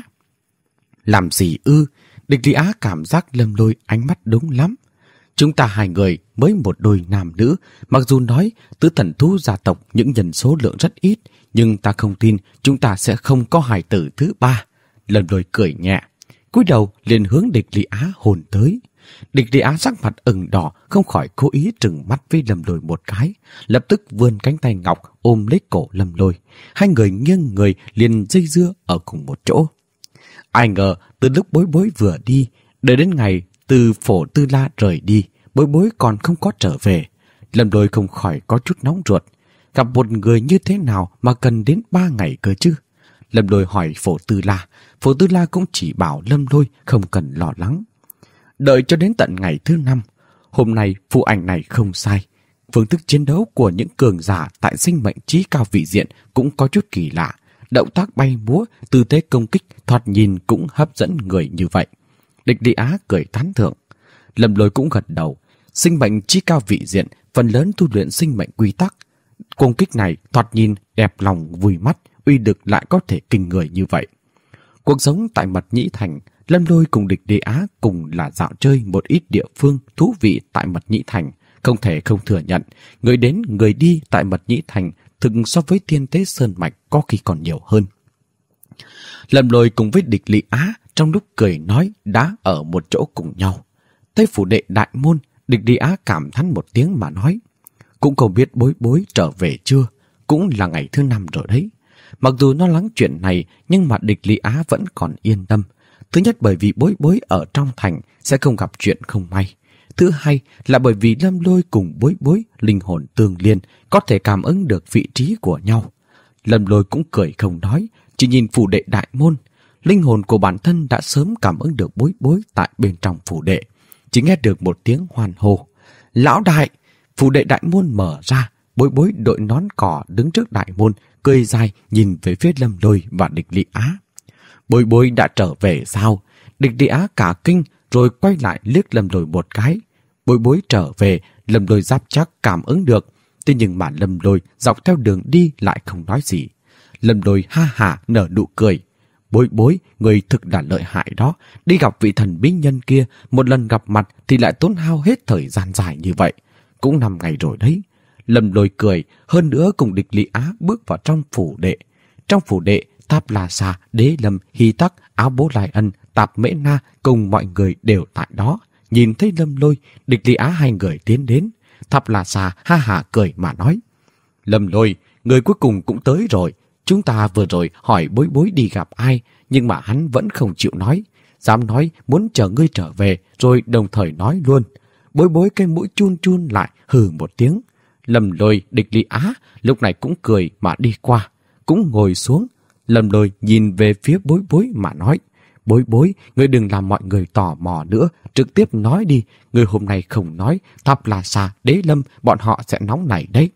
Làm gì ư? Địch Lý Á cảm giác Lâm Lôi ánh mắt đúng lắm. Chúng ta hai người mới một đôi nam nữ, mặc dù nói tứ thần thú gia tộc những nhân số lượng rất ít, nhưng ta không tin chúng ta sẽ không có hài tử thứ ba. Lâm Lôi cười nhẹ, cúi đầu liền hướng Địch Lý Á hôn tới. Địch Lý Á sắc mặt ửng đỏ, không khỏi cố ý trừng mắt với Lâm Lôi một cái, lập tức vươn cánh tay ngọc ôm lấy cổ Lâm Lôi. Hai người nghiêng người liền dây dưa ở cùng một chỗ. Ai ngờ từ lúc Bối Bối vừa đi, đợi đến ngày từ Phổ Tư La rời đi, Bối Bối còn không có trở về. Lâm Lôi không khỏi có chút nóng ruột. Gặp một người như thế nào mà cần đến ba ngày cơ chứ? Lâm Lôi hỏi Phổ Tư La. Phổ Tư La cũng chỉ bảo Lâm Lôi không cần lo lắng. Đợi cho đến tận ngày thứ năm, hôm nay phụ ảnh này không sai. Phương thức chiến đấu của những cường giả tại sinh mệnh trí cao vị diện cũng có chút kỳ lạ. Động tác bay múa, tư thế công kích thoạt nhìn cũng hấp dẫn người như vậy. Địch Lý Á cười tán thưởng. Lâm Lôi cũng gật đầu. Sinh mệnh trí cao vị diện phần lớn tu luyện sinh mệnh quy tắc. Công kích này thoạt nhìn đẹp lòng vui mắt, uy lực lại có thể kinh người như vậy. Cuộc sống tại Mật Nhĩ Thành, Lâm Lôi cùng Địch Lý Á cùng là dạo chơi một ít địa phương thú vị tại Mật Nhĩ Thành. Không thể không thừa nhận, người đến người đi tại Mật Nhĩ Thành thực so với Thiên Tế Sơn Mạch có khi còn nhiều hơn. Lâm Lôi cùng với Địch Lý Á trong lúc cười nói đã ở một chỗ cùng nhau. Tới phủ đệ đại môn, Địch Lý Á cảm thán một tiếng mà nói: cũng không biết Bối Bối trở về chưa, cũng là ngày thứ năm rồi đấy. Mặc dù lo lắng chuyện này, nhưng mà Địch Lý Á vẫn còn yên tâm. Thứ nhất bởi vì Bối Bối ở trong thành sẽ không gặp chuyện không may. Thứ hai là bởi vì Lâm Lôi cùng Bối Bối linh hồn tương liên, có thể cảm ứng được vị trí của nhau. Lâm Lôi cũng cười không nói, chỉ nhìn phủ đệ đại môn. Linh hồn của bản thân đã sớm cảm ứng được Bối Bối tại bên trong phủ đệ. Chỉ nghe được một tiếng hoan hô: lão đại! Phủ đệ đại môn mở ra, Bối Bối đội nón cỏ đứng trước đại môn, cười dài nhìn về phía Lâm Lôi và Địch Lý Á. Bối Bối đã trở về sao? Địch Lý Á cả kinh rồi quay lại liếc Lâm Lôi một cái. Bối Bối trở về, Lâm Lôi giáp chắc cảm ứng được. Thế nhưng mà Lâm Lôi dọc theo đường đi lại không nói gì. Lâm Lôi ha hả nở nụ cười: Bối Bối, người thực là lợi hại đó. Đi gặp vị thần bí nhân kia, một lần gặp mặt thì lại tốn hao hết thời gian dài như vậy. Cũng năm ngày rồi đấy. Lâm Lôi cười, hơn nữa cùng Địch Lý Á bước vào trong phủ đệ. Trong phủ đệ, Tạp La Sa, Đế Lâm, Hy Tắc, Áo Bố Lai Ân, Tạp Mễ Na cùng mọi người đều tại đó. Nhìn thấy Lâm Lôi, Địch Lý Á hai người tiến đến. Tạp La Sa ha hả cười mà nói: Lâm Lôi, người cuối cùng cũng tới rồi. Chúng ta vừa rồi hỏi Bối Bối đi gặp ai, nhưng mà hắn vẫn không chịu nói. Dám nói muốn chờ ngươi trở về, rồi đồng thời nói luôn. Bối Bối cái mũi chun chun lại, hừ một tiếng. Lâm Lôi, Địch Lý Á lúc này cũng cười mà đi qua, cũng ngồi xuống. Lâm Lôi nhìn về phía Bối Bối mà nói: Bối Bối, ngươi đừng làm mọi người tò mò nữa, trực tiếp nói đi. Ngươi hôm nay không nói, Tạp La Sa, Đế Lâm bọn họ sẽ nóng nảy đấy.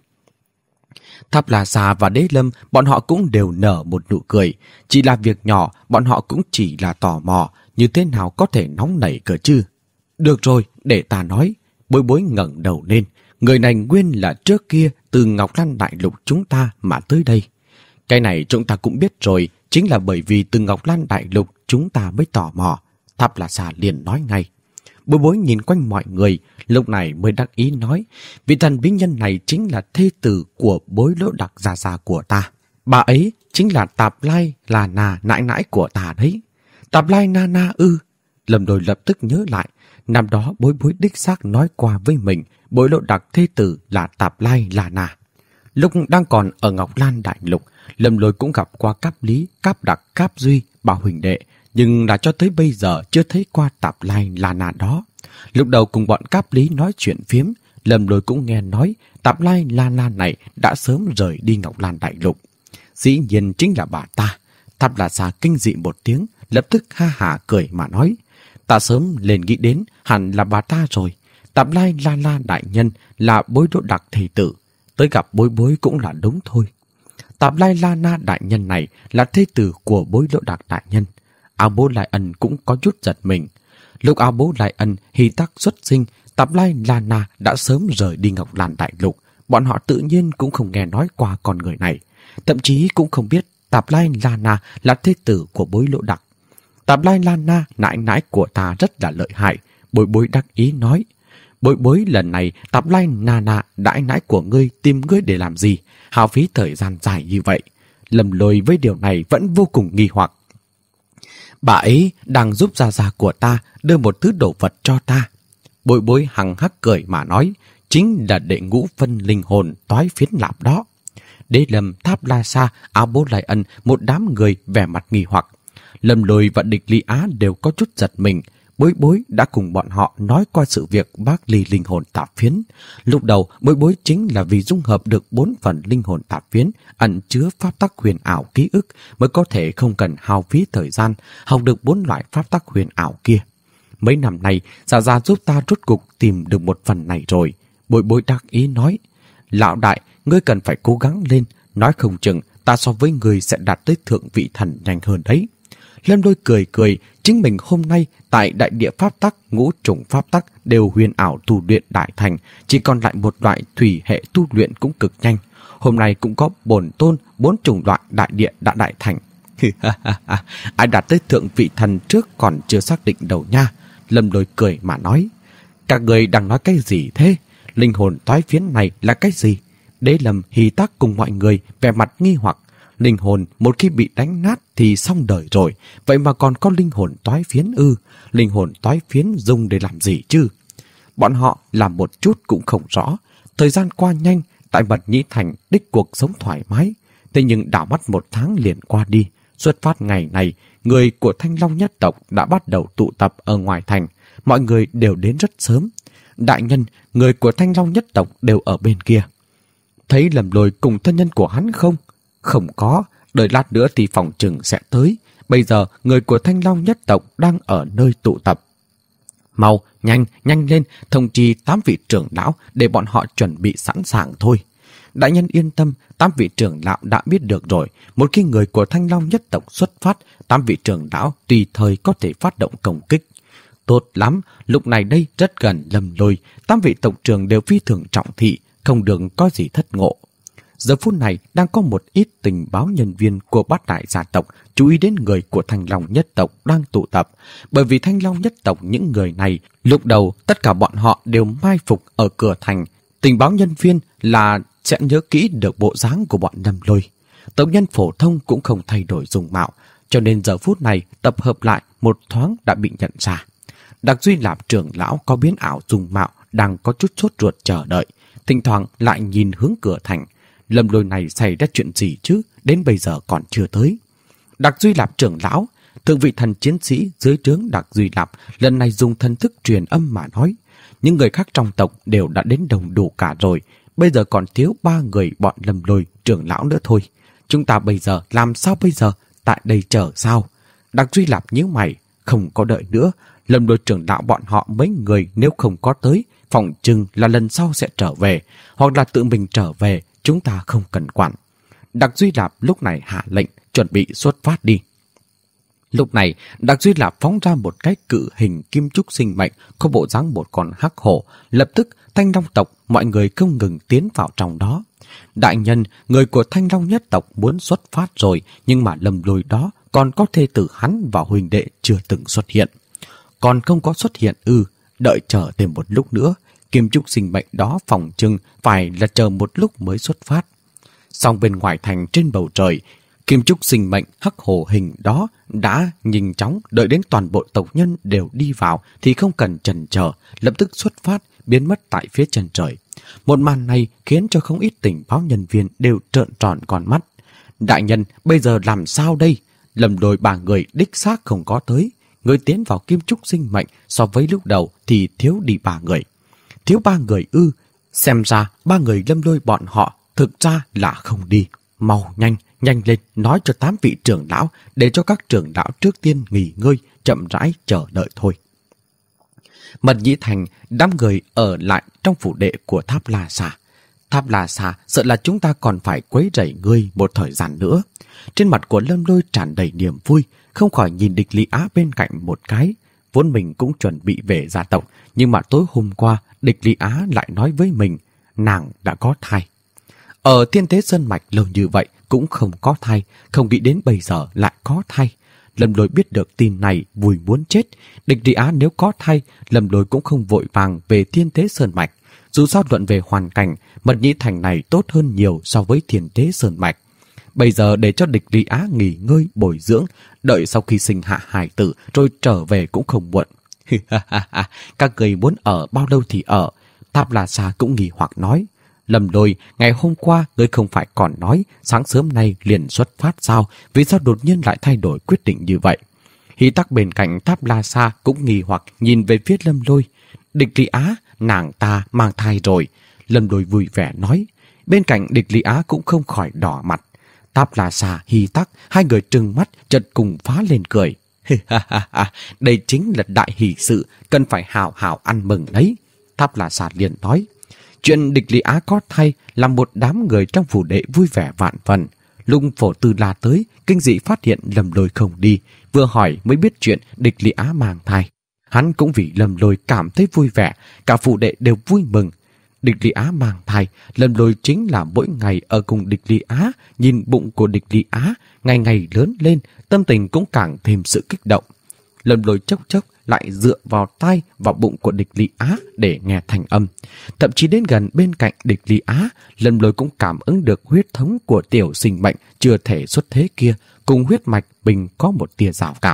Tạp La Sa và Đế Lâm bọn họ cũng đều nở một nụ cười. Chỉ là việc nhỏ, bọn họ cũng chỉ là tò mò, như thế nào có thể nóng nảy cơ chứ. Được rồi, để ta nói. Bối Bối ngẩng đầu lên. Người này nguyên là trước kia từ Ngọc Lan Đại Lục chúng ta mà tới đây. Cái này chúng ta cũng biết rồi, chính là bởi vì từ Ngọc Lan Đại Lục chúng ta mới tò mò. Tạp La Sa liền nói ngay. Bối Bối nhìn quanh mọi người, lúc này mới đắc ý nói: vị thần bí nhân này chính là thê tử của Bối Lỗ Đặc già già của ta. Bà ấy chính là Tạp Lai là nà nãi nãi của ta đấy. Tạp Lai na na ư? Lâm Lôi lập tức nhớ lại, năm đó Bối Bối đích xác nói qua với mình, Bối Lỗ Đặc thê tử là Tạp Lai là nà. Lúc đang còn ở Ngọc Lan Đại Lục, Lâm Lôi cũng gặp qua Cáp Lý, Cáp Đặc, Cáp Duy, Bảo huỳnh đệ, nhưng là cho tới bây giờ chưa thấy qua Tạp Lai là nà đó. Lúc đầu cùng bọn Cáp Lý nói chuyện phiếm, Lâm Lôi cũng nghe nói Tạp Lai La La này đã sớm rời đi Ngọc Lan Đại Lục. Dĩ nhiên chính là bà ta. Tạp La Sa kinh dị một tiếng, lập tức ha hả cười mà nói: ta sớm lên nghĩ đến hẳn là bà ta rồi. Tạp Lai La La đại nhân là Bối Lỗ Đặc thầy tử, tới gặp Bối Bối cũng là đúng thôi. Tạp Lai La Na đại nhân này là thê tử của Bối Lỗ Đặc đại nhân. Áo Bố Lai Ân cũng có chút giật mình. Lúc Áo Bố Lai Ân Hy Tắc xuất sinh, Tạp Lai La Na đã sớm rời đi Ngọc Lan Đại Lục. Bọn họ tự nhiên cũng không nghe nói qua con người này, thậm chí cũng không biết Tạp Lai La Na là thê tử của Bối Lỗ Đặc. Tạp Lai La Na nãi nãi của ta rất là lợi hại. Bối Bối đắc ý nói: Bối Bối, lần này Tạp Lai Na Na nãi nãi của ngươi tìm ngươi để làm gì, hao phí thời gian dài như vậy. Lâm Lôi với điều này vẫn vô cùng nghi hoặc. Bà ấy đang giúp gia gia của ta đưa một thứ đồ vật cho ta. Bối Bối hằng hắc cười mà nói: chính là đệ ngũ phân linh hồn toái phiến lạp đó. Đế Lâm, Tạp La Sa, Áo Bố Lai Ân một đám người vẻ mặt nghi hoặc. Lâm Lôi và Địch Lý Á đều có chút giật mình. Bối Bối đã cùng bọn họ nói qua sự việc bác ly linh hồn tạp phiến. Lúc đầu Bối Bối chính là vì dung hợp được bốn phần linh hồn tạp phiến ẩn chứa pháp tắc huyền ảo ký ức mới có thể không cần hao phí thời gian học được bốn loại pháp tắc huyền ảo kia. Mấy năm nay Gia Gia giúp ta rốt cục tìm được một phần này rồi. Bối Bối đắc ý nói: lão đại, ngươi cần phải cố gắng lên, nói không chừng ta so với ngươi sẽ đạt tới thượng vị thần nhanh hơn đấy. Lâm Lôi cười cười, chính mình hôm nay tại đại địa pháp tắc, ngũ trùng pháp tắc đều huyền ảo tu luyện đại thành, chỉ còn lại một loại thủy hệ tu luyện cũng cực nhanh. Hôm nay cũng có bổn tôn bốn chủng loại đại địa đã đại thành. Ai đạt tới thượng vị thần trước còn chưa xác định đầu nha. Lâm Lôi cười mà nói. Các người đang nói cái gì thế? Linh hồn toái phiến này là cái gì? Đế Lâm, Hy Tắc cùng mọi người vẻ mặt nghi hoặc. Linh hồn một khi bị đánh nát thì xong đời rồi. Vậy mà còn có linh hồn toái phiến ư? Linh hồn toái phiến dùng để làm gì chứ? Bọn họ làm một chút cũng không rõ. Thời gian qua nhanh, tại Mật Nhĩ Thành đích cuộc sống thoải mái. Thế nhưng đảo mắt một tháng liền qua đi. Xuất phát ngày này, người của Thanh Long nhất tộc đã bắt đầu tụ tập ở ngoài thành. Mọi người đều đến rất sớm. Đại nhân, người của Thanh Long nhất tộc đều ở bên kia. Thấy Lâm Lôi cùng thân nhân của hắn không? Không có, đợi lát nữa thì phòng trừng sẽ tới. Bây giờ người của Thanh Long nhất tộc đang ở nơi tụ tập. Mau, nhanh, nhanh lên, thông chi tám vị trưởng lão để bọn họ chuẩn bị sẵn sàng thôi. Đại nhân yên tâm, tám vị trưởng lão đã biết được rồi. Một khi người của Thanh Long nhất tộc xuất phát, tám vị trưởng lão tùy thời có thể phát động công kích. Tốt lắm, lúc này đây rất gần Lâm Lôi, tám vị tộc trưởng đều phi thường trọng thị, không được có gì thất ngộ. Giờ phút này đang có một ít tình báo nhân viên của bát đại gia tộc chú ý đến người của Thanh Long nhất tộc đang tụ tập. Bởi vì Thanh Long nhất tộc những người này, lúc đầu tất cả bọn họ đều mai phục ở cửa thành. Tình báo nhân viên là sẽ nhớ kỹ được bộ dáng của bọn Lâm Lôi. Tộc nhân phổ thông cũng không thay đổi dung mạo, cho nên giờ phút này tập hợp lại một thoáng đã bị nhận ra. Đặc Duy Lạp trưởng lão có biến ảo dung mạo, đang có chút sốt ruột chờ đợi, thỉnh thoảng lại nhìn hướng cửa thành. Lâm Lôi này xảy ra chuyện gì chứ, đến bây giờ còn chưa tới. Đặc Duy Lạp trưởng lão, thượng vị thần chiến sĩ dưới trướng Đặc Duy Lạp lần này dùng thân thức truyền âm mà nói. Những người khác trong tộc đều đã đến đồng đủ cả rồi, bây giờ còn thiếu ba người bọn Lâm Lôi trưởng lão nữa thôi. Chúng ta bây giờ làm sao bây giờ, tại đây chờ sao? Đặc Duy Lạp nhíu mày, không có đợi nữa. Lâm Lôi trưởng lão bọn họ mấy người nếu không có tới, phòng chừng là lần sau sẽ trở về, hoặc là tự mình trở về, chúng ta không cần quản. Đặc Duy Lạp lúc này hạ lệnh, chuẩn bị xuất phát đi. Lúc này, Đặc Duy Lạp phóng ra một cái cự hình kim trúc sinh mệnh có bộ dáng một con hắc hổ. Lập tức, Thanh Long tộc, mọi người không ngừng tiến vào trong đó. Đại nhân, người của Thanh Long nhất tộc muốn xuất phát rồi, nhưng mà Lâm Lôi đó còn có thê tử hắn và huynh đệ chưa từng xuất hiện. Còn không có xuất hiện ư, đợi chờ thêm một lúc nữa. Kim trúc sinh mệnh đó phòng trưng phải là chờ một lúc mới xuất phát. Xong bên ngoài thành trên bầu trời, kim trúc sinh mệnh hắc hổ hình đó đã nhanh chóng đợi đến toàn bộ tộc nhân đều đi vào thì không cần chần chờ, lập tức xuất phát, biến mất tại phía chân trời. Một màn này khiến cho không ít tình báo nhân viên đều trợn tròn con mắt. Đại nhân, bây giờ làm sao đây? Lầm đôi ba người đích xác không có tới. Người tiến vào kim trúc sinh mệnh so với lúc đầu thì thiếu đi ba người. Thiếu ba người ư? Xem ra ba người Lâm Lôi bọn họ thực ra là không đi. Mau nhanh, nhanh lên, nói cho tám vị trưởng lão để cho các trưởng lão trước tiên nghỉ ngơi, chậm rãi chờ đợi thôi. Mật Nhĩ Thành, đám người ở lại trong phủ đệ của Tháp La Xà. Tháp La Xà sợ là chúng ta còn phải quấy rầy ngươi một thời gian nữa. Trên mặt của Lâm Lôi tràn đầy niềm vui, không khỏi nhìn Địch Lý Á bên cạnh một cái. Vốn mình cũng chuẩn bị về gia tộc, nhưng mà tối hôm qua Địch Lý Á lại nói với mình, nàng đã có thai. Ở Thiên Thế Sơn Mạch lâu như vậy cũng không có thai, không nghĩ đến bây giờ lại có thai. Lâm Lôi biết được tin này vui muốn chết. Địch Lý Á nếu có thai, Lâm Lôi cũng không vội vàng về Thiên Thế Sơn Mạch. Dù sao luận về hoàn cảnh, Mật Nhĩ Thành này tốt hơn nhiều so với Thiên Thế Sơn Mạch. Bây giờ để cho Địch Lý Á nghỉ ngơi bồi dưỡng, đợi sau khi sinh hạ hài tử rồi trở về cũng không muộn. Các người muốn ở bao lâu thì ở. Tháp La Xà cũng nghi hoặc nói. Lâm Lôi, ngày hôm qua ngươi không phải còn nói sáng sớm nay liền xuất phát sao? Vì sao đột nhiên lại thay đổi quyết định như vậy? Hí Tắc bên cạnh Tháp La Xà cũng nghi hoặc nhìn về phía Lâm Lôi. Địch Lý Á, nàng ta mang thai rồi. Lâm Lôi vui vẻ nói. Bên cạnh Địch Lý Á cũng không khỏi đỏ mặt. Tháp La Xà, Hí Tắc, hai người trừng mắt chợt cùng phá lên cười. Đây chính là đại hỷ sự, cần phải hào hào ăn mừng đấy. Tháp La Xà liền nói. Chuyện Địch Lý Á có thai làm một đám người trong phủ đệ vui vẻ vạn phần. Lúc Phổ Tư La tới, kinh dị phát hiện Lâm Lôi không đi, vừa hỏi mới biết chuyện Địch Lý Á mang thai. Hắn cũng vì Lâm Lôi cảm thấy vui vẻ, cả phụ đệ đều vui mừng. Địch Lý Á mang thai, Lâm Lôi chính là mỗi ngày ở cùng Địch Lý Á, nhìn bụng của Địch Lý Á ngày ngày lớn lên, tâm tình cũng càng thêm sự kích động. Lâm Lôi chốc chốc lại dựa vào tai, vào bụng của Địch Lý Á để nghe thành âm. Thậm chí đến gần bên cạnh Địch Lý Á, Lâm Lôi cũng cảm ứng được huyết thống của tiểu sinh mệnh chưa thể xuất thế kia, cùng huyết mạch mình có một tia rào cảm.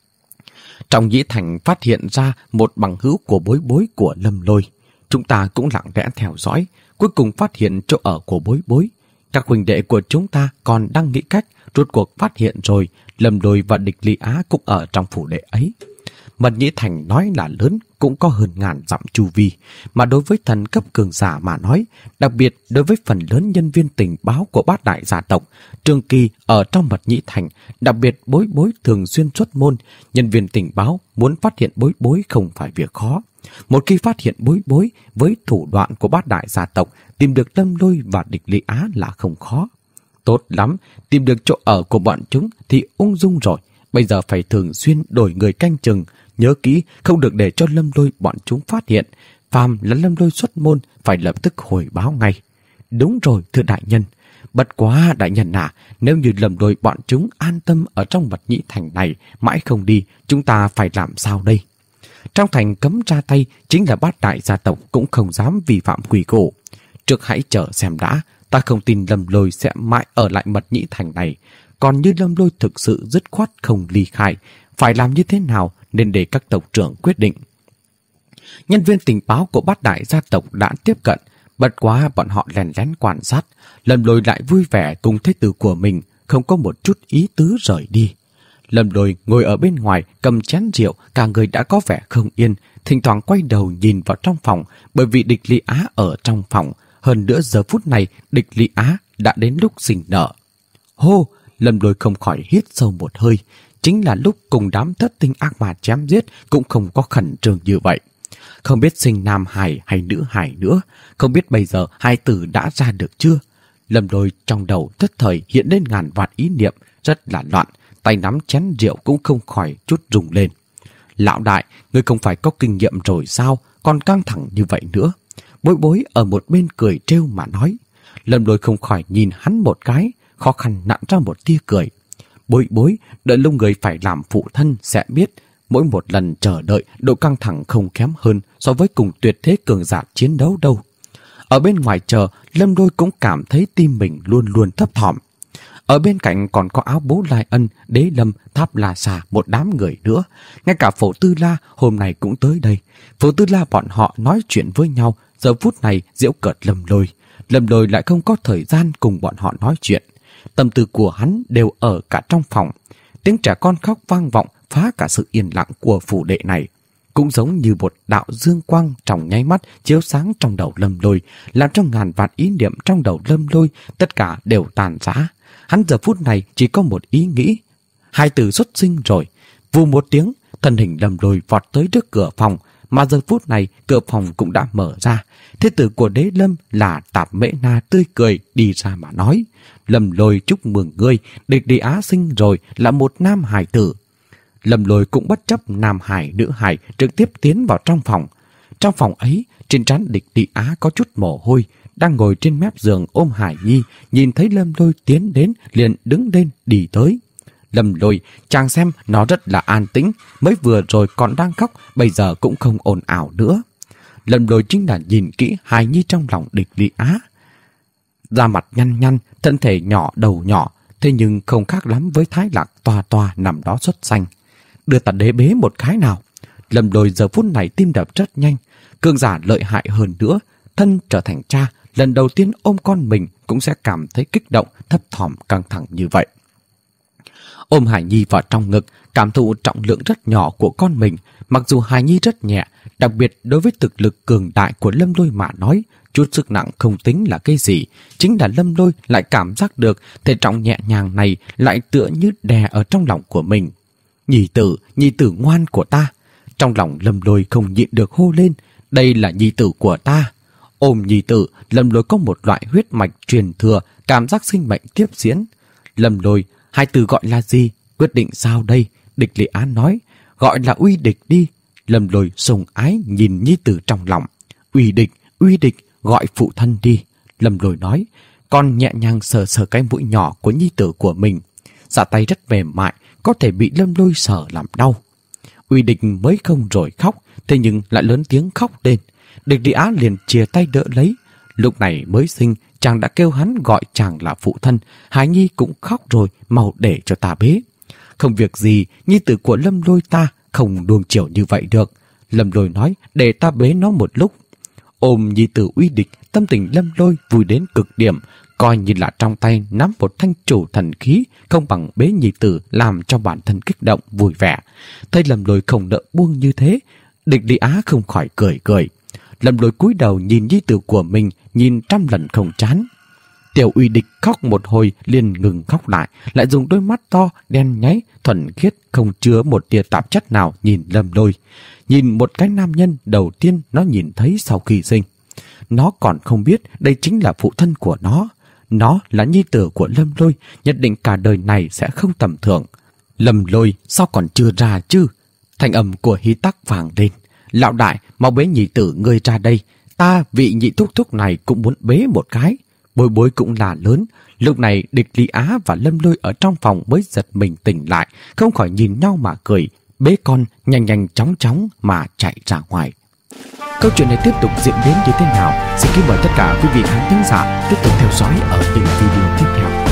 Trong Nhĩ Thành phát hiện ra một bằng hữu của bối bối của Lâm Lôi. Chúng ta cũng lặng lẽ theo dõi, cuối cùng phát hiện chỗ ở của bối bối. Các huynh đệ của chúng ta còn đang nghĩ cách, rốt cuộc phát hiện rồi, Lâm Lôi và Địch Lý Á cũng ở trong phủ đệ ấy. Mật Nhĩ Thành nói là lớn cũng có hơn ngàn dặm chu vi, mà đối với thần cấp cường giả mà nói, đặc biệt đối với phần lớn nhân viên tình báo của bát đại gia tộc, trường kỳ ở trong Mật Nhĩ Thành, đặc biệt bối bối thường xuyên xuất môn, nhân viên tình báo muốn phát hiện bối bối không phải việc khó. Một khi phát hiện bối bối với thủ đoạn của bát đại gia tộc, tìm được Lâm Lôi và Địch Lý Á là không khó. Tốt lắm, tìm được chỗ ở của bọn chúng thì ung dung rồi. Bây giờ phải thường xuyên đổi người canh chừng, nhớ kỹ không được để cho Lâm Lôi bọn chúng phát hiện. Phàm là Lâm Lôi xuất môn phải lập tức hồi báo ngay. Đúng rồi thưa đại nhân. Bất quá đại nhân à, nếu như Lâm Lôi bọn chúng an tâm ở trong Mật Nhĩ Thành này mãi không đi, chúng ta phải làm sao đây? Trong thành cấm ra tay, chính là bát đại gia tộc cũng không dám vi phạm quy củ. Trước hãy chờ xem đã, ta không tin Lâm Lôi sẽ mãi ở lại Mật Nhĩ Thành này. Còn như Lâm Lôi thực sự dứt khoát không ly khai, phải làm như thế nào nên để các tộc trưởng quyết định. Nhân viên tình báo của bát đại gia tộc đã tiếp cận, bất quá bọn họ lén lén quan sát. Lâm Lôi lại vui vẻ cùng thế tử của mình, không có một chút ý tứ rời đi. Lâm Lôi ngồi ở bên ngoài cầm chén rượu, cả người đã có vẻ không yên, thỉnh thoảng quay đầu nhìn vào trong phòng, bởi vì Địch Lý Á ở trong phòng. Hơn nữa giờ phút này Địch Lý Á đã đến lúc sinh nở. Hô! Lâm Lôi không khỏi hít sâu một hơi. Chính là lúc cùng đám thất tinh ác ma chém giết cũng không có khẩn trương như vậy. Không biết sinh nam hài hay nữ hài nữa, không biết bây giờ hai tử đã ra được chưa. Lâm Lôi trong đầu tất thời hiện lên ngàn vạn ý niệm, rất là loạn, tay nắm chén rượu cũng không khỏi chút rung lên. Lão đại, ngươi không phải có kinh nghiệm rồi sao, còn căng thẳng như vậy nữa. Bối bối ở một bên cười trêu mà nói. Lâm Lôi không khỏi nhìn hắn một cái, khó khăn nặn ra một tia cười. Bối bối, đợi lúc người phải làm phụ thân sẽ biết, mỗi một lần chờ đợi độ căng thẳng không kém hơn so với cùng tuyệt thế cường giả chiến đấu đâu. Ở bên ngoài chờ, Lâm Lôi cũng cảm thấy tim mình luôn luôn thấp thỏm. Ở bên cạnh còn có Áo Bố Lai Ân, Đế Lâm, Tháp La Xà, một đám người nữa. Ngay cả Phổ Tư La hôm nay cũng tới đây. Phổ Tư La bọn họ nói chuyện với nhau, giờ phút này giễu cợt Lâm Lôi. Lâm Lôi lại không có thời gian cùng bọn họ nói chuyện. Tâm tư của hắn đều ở cả trong phòng. Tiếng trẻ con khóc vang vọng phá cả sự yên lặng của phủ đệ này. Cũng giống như một đạo dương quang trong nháy mắt chiếu sáng trong đầu Lâm Lôi, làm cho ngàn vạn ý niệm trong đầu Lâm Lôi tất cả đều tàn rã. Hắn giờ phút này chỉ có một ý nghĩ. Hai từ xuất sinh rồi. Vù một tiếng, thân hình Lâm Lôi vọt tới trước cửa phòng, mà giờ phút này cửa phòng cũng đã mở ra. Thế tử của Đế Lâm là Tạp Mễ Na tươi cười đi ra mà nói. Lâm Lôi chúc mừng ngươi, Địch Lý Á sinh rồi là một nam hài tử. Lâm Lôi cũng bất chấp nam hài nữ hài trực tiếp tiến vào trong phòng. Trong phòng ấy, trên trán Địch Lý Á có chút mồ hôi, đang ngồi trên mép giường ôm Hải Nhi, nhìn thấy Lâm Lôi tiến đến liền đứng lên đi tới. Lâm Lôi, chàng xem nó rất là an tĩnh, mới vừa rồi còn đang khóc, bây giờ cũng không ồn ào nữa. Lâm Lôi chính là nhìn kỹ Hải Nhi trong lòng Địch Lý Á. Da mặt nhăn nhăn, thân thể nhỏ đầu nhỏ, thế nhưng không khác lắm với Thái Lạc toa toa nằm đó xuất xanh. Đưa ta đế bế một cái nào. Lâm Lôi giờ phút này tim đập rất nhanh, cường giả lợi hại hơn nữa, thân trở thành cha, lần đầu tiên ôm con mình cũng sẽ cảm thấy kích động, thấp thỏm căng thẳng như vậy. Ôm Hải Nhi vào trong ngực, cảm thụ trọng lượng rất nhỏ của con mình, mặc dù Hải Nhi rất nhẹ, đặc biệt đối với thực lực cường đại của Lâm Lôi mà nói, chút sức nặng không tính là cái gì, chính là Lâm Lôi lại cảm giác được thể trọng nhẹ nhàng này lại tựa như đè ở trong lòng của mình. Nhi tử, nhi tử ngoan của ta. Trong lòng Lâm Lôi không nhịn được hô lên, đây là nhi tử của ta. Ôm nhi tử, Lâm Lôi có một loại huyết mạch truyền thừa, cảm giác sinh mệnh tiếp diễn. Lâm Lôi, hai từ gọi là gì? Quyết định sao đây? Địch Lý Á nói, gọi là Uy Địch đi. Lâm Lôi sùng ái nhìn nhi tử trong lòng. Uy Địch, Uy Địch, gọi phụ thân đi. Lâm Lôi nói, con nhẹ nhàng sờ sờ cái mũi nhỏ của nhi tử của mình. Dạ tay rất mềm mại, có thể bị Lâm Lôi sờ làm đau. Uy Địch mới không rồi khóc, thế nhưng lại lớn tiếng khóc lên. Địch Lý Á liền chia tay đỡ lấy. Lúc này mới sinh, chàng đã kêu hắn gọi chàng là phụ thân. Hải nhi cũng khóc rồi, mau để cho ta bế. Không việc gì, nhi tử của Lâm Lôi ta không nuông chiều như vậy được. Lâm Lôi nói, để ta bế nó một lúc. Ôm nhi tử Uy Địch, tâm tình Lâm Lôi vui đến cực điểm, coi như là trong tay nắm một thanh chủ thần khí, không bằng bế nhi tử làm cho bản thân kích động vui vẻ. Thấy Lâm Lôi không nỡ buông như thế, Địch Lý Á không khỏi cười cười. Lâm Lôi cúi đầu nhìn nhi tử của mình, nhìn trăm lần không chán. Tiểu Uy Địch khóc một hồi liền ngừng khóc lại, lại dùng đôi mắt to đen nháy thuần khiết không chứa một tia tạp chất nào nhìn Lâm Lôi, nhìn một cái nam nhân đầu tiên nó nhìn thấy sau khi sinh. Nó còn không biết đây chính là phụ thân của nó. Nó là nhi tử của Lâm Lôi, nhất định cả đời này sẽ không tầm thường. Lâm Lôi sao còn chưa ra chứ? Thanh âm của Hí Tắc vang lên. Lão đại, mau bế nhị tử ngươi ra đây. Ta vị nhị thúc thúc này cũng muốn bế một cái. Bối Bối cũng là lớn. Lúc này Địch Lý Á và Lâm Lôi ở trong phòng mới giật mình tỉnh lại, không khỏi nhìn nhau mà cười. Bế con nhanh nhanh chóng chóng mà chạy ra ngoài. Câu chuyện này tiếp tục diễn biến như thế nào? Xin kính mời tất cả quý vị khán thính giả tiếp tục theo dõi ở những video tiếp theo.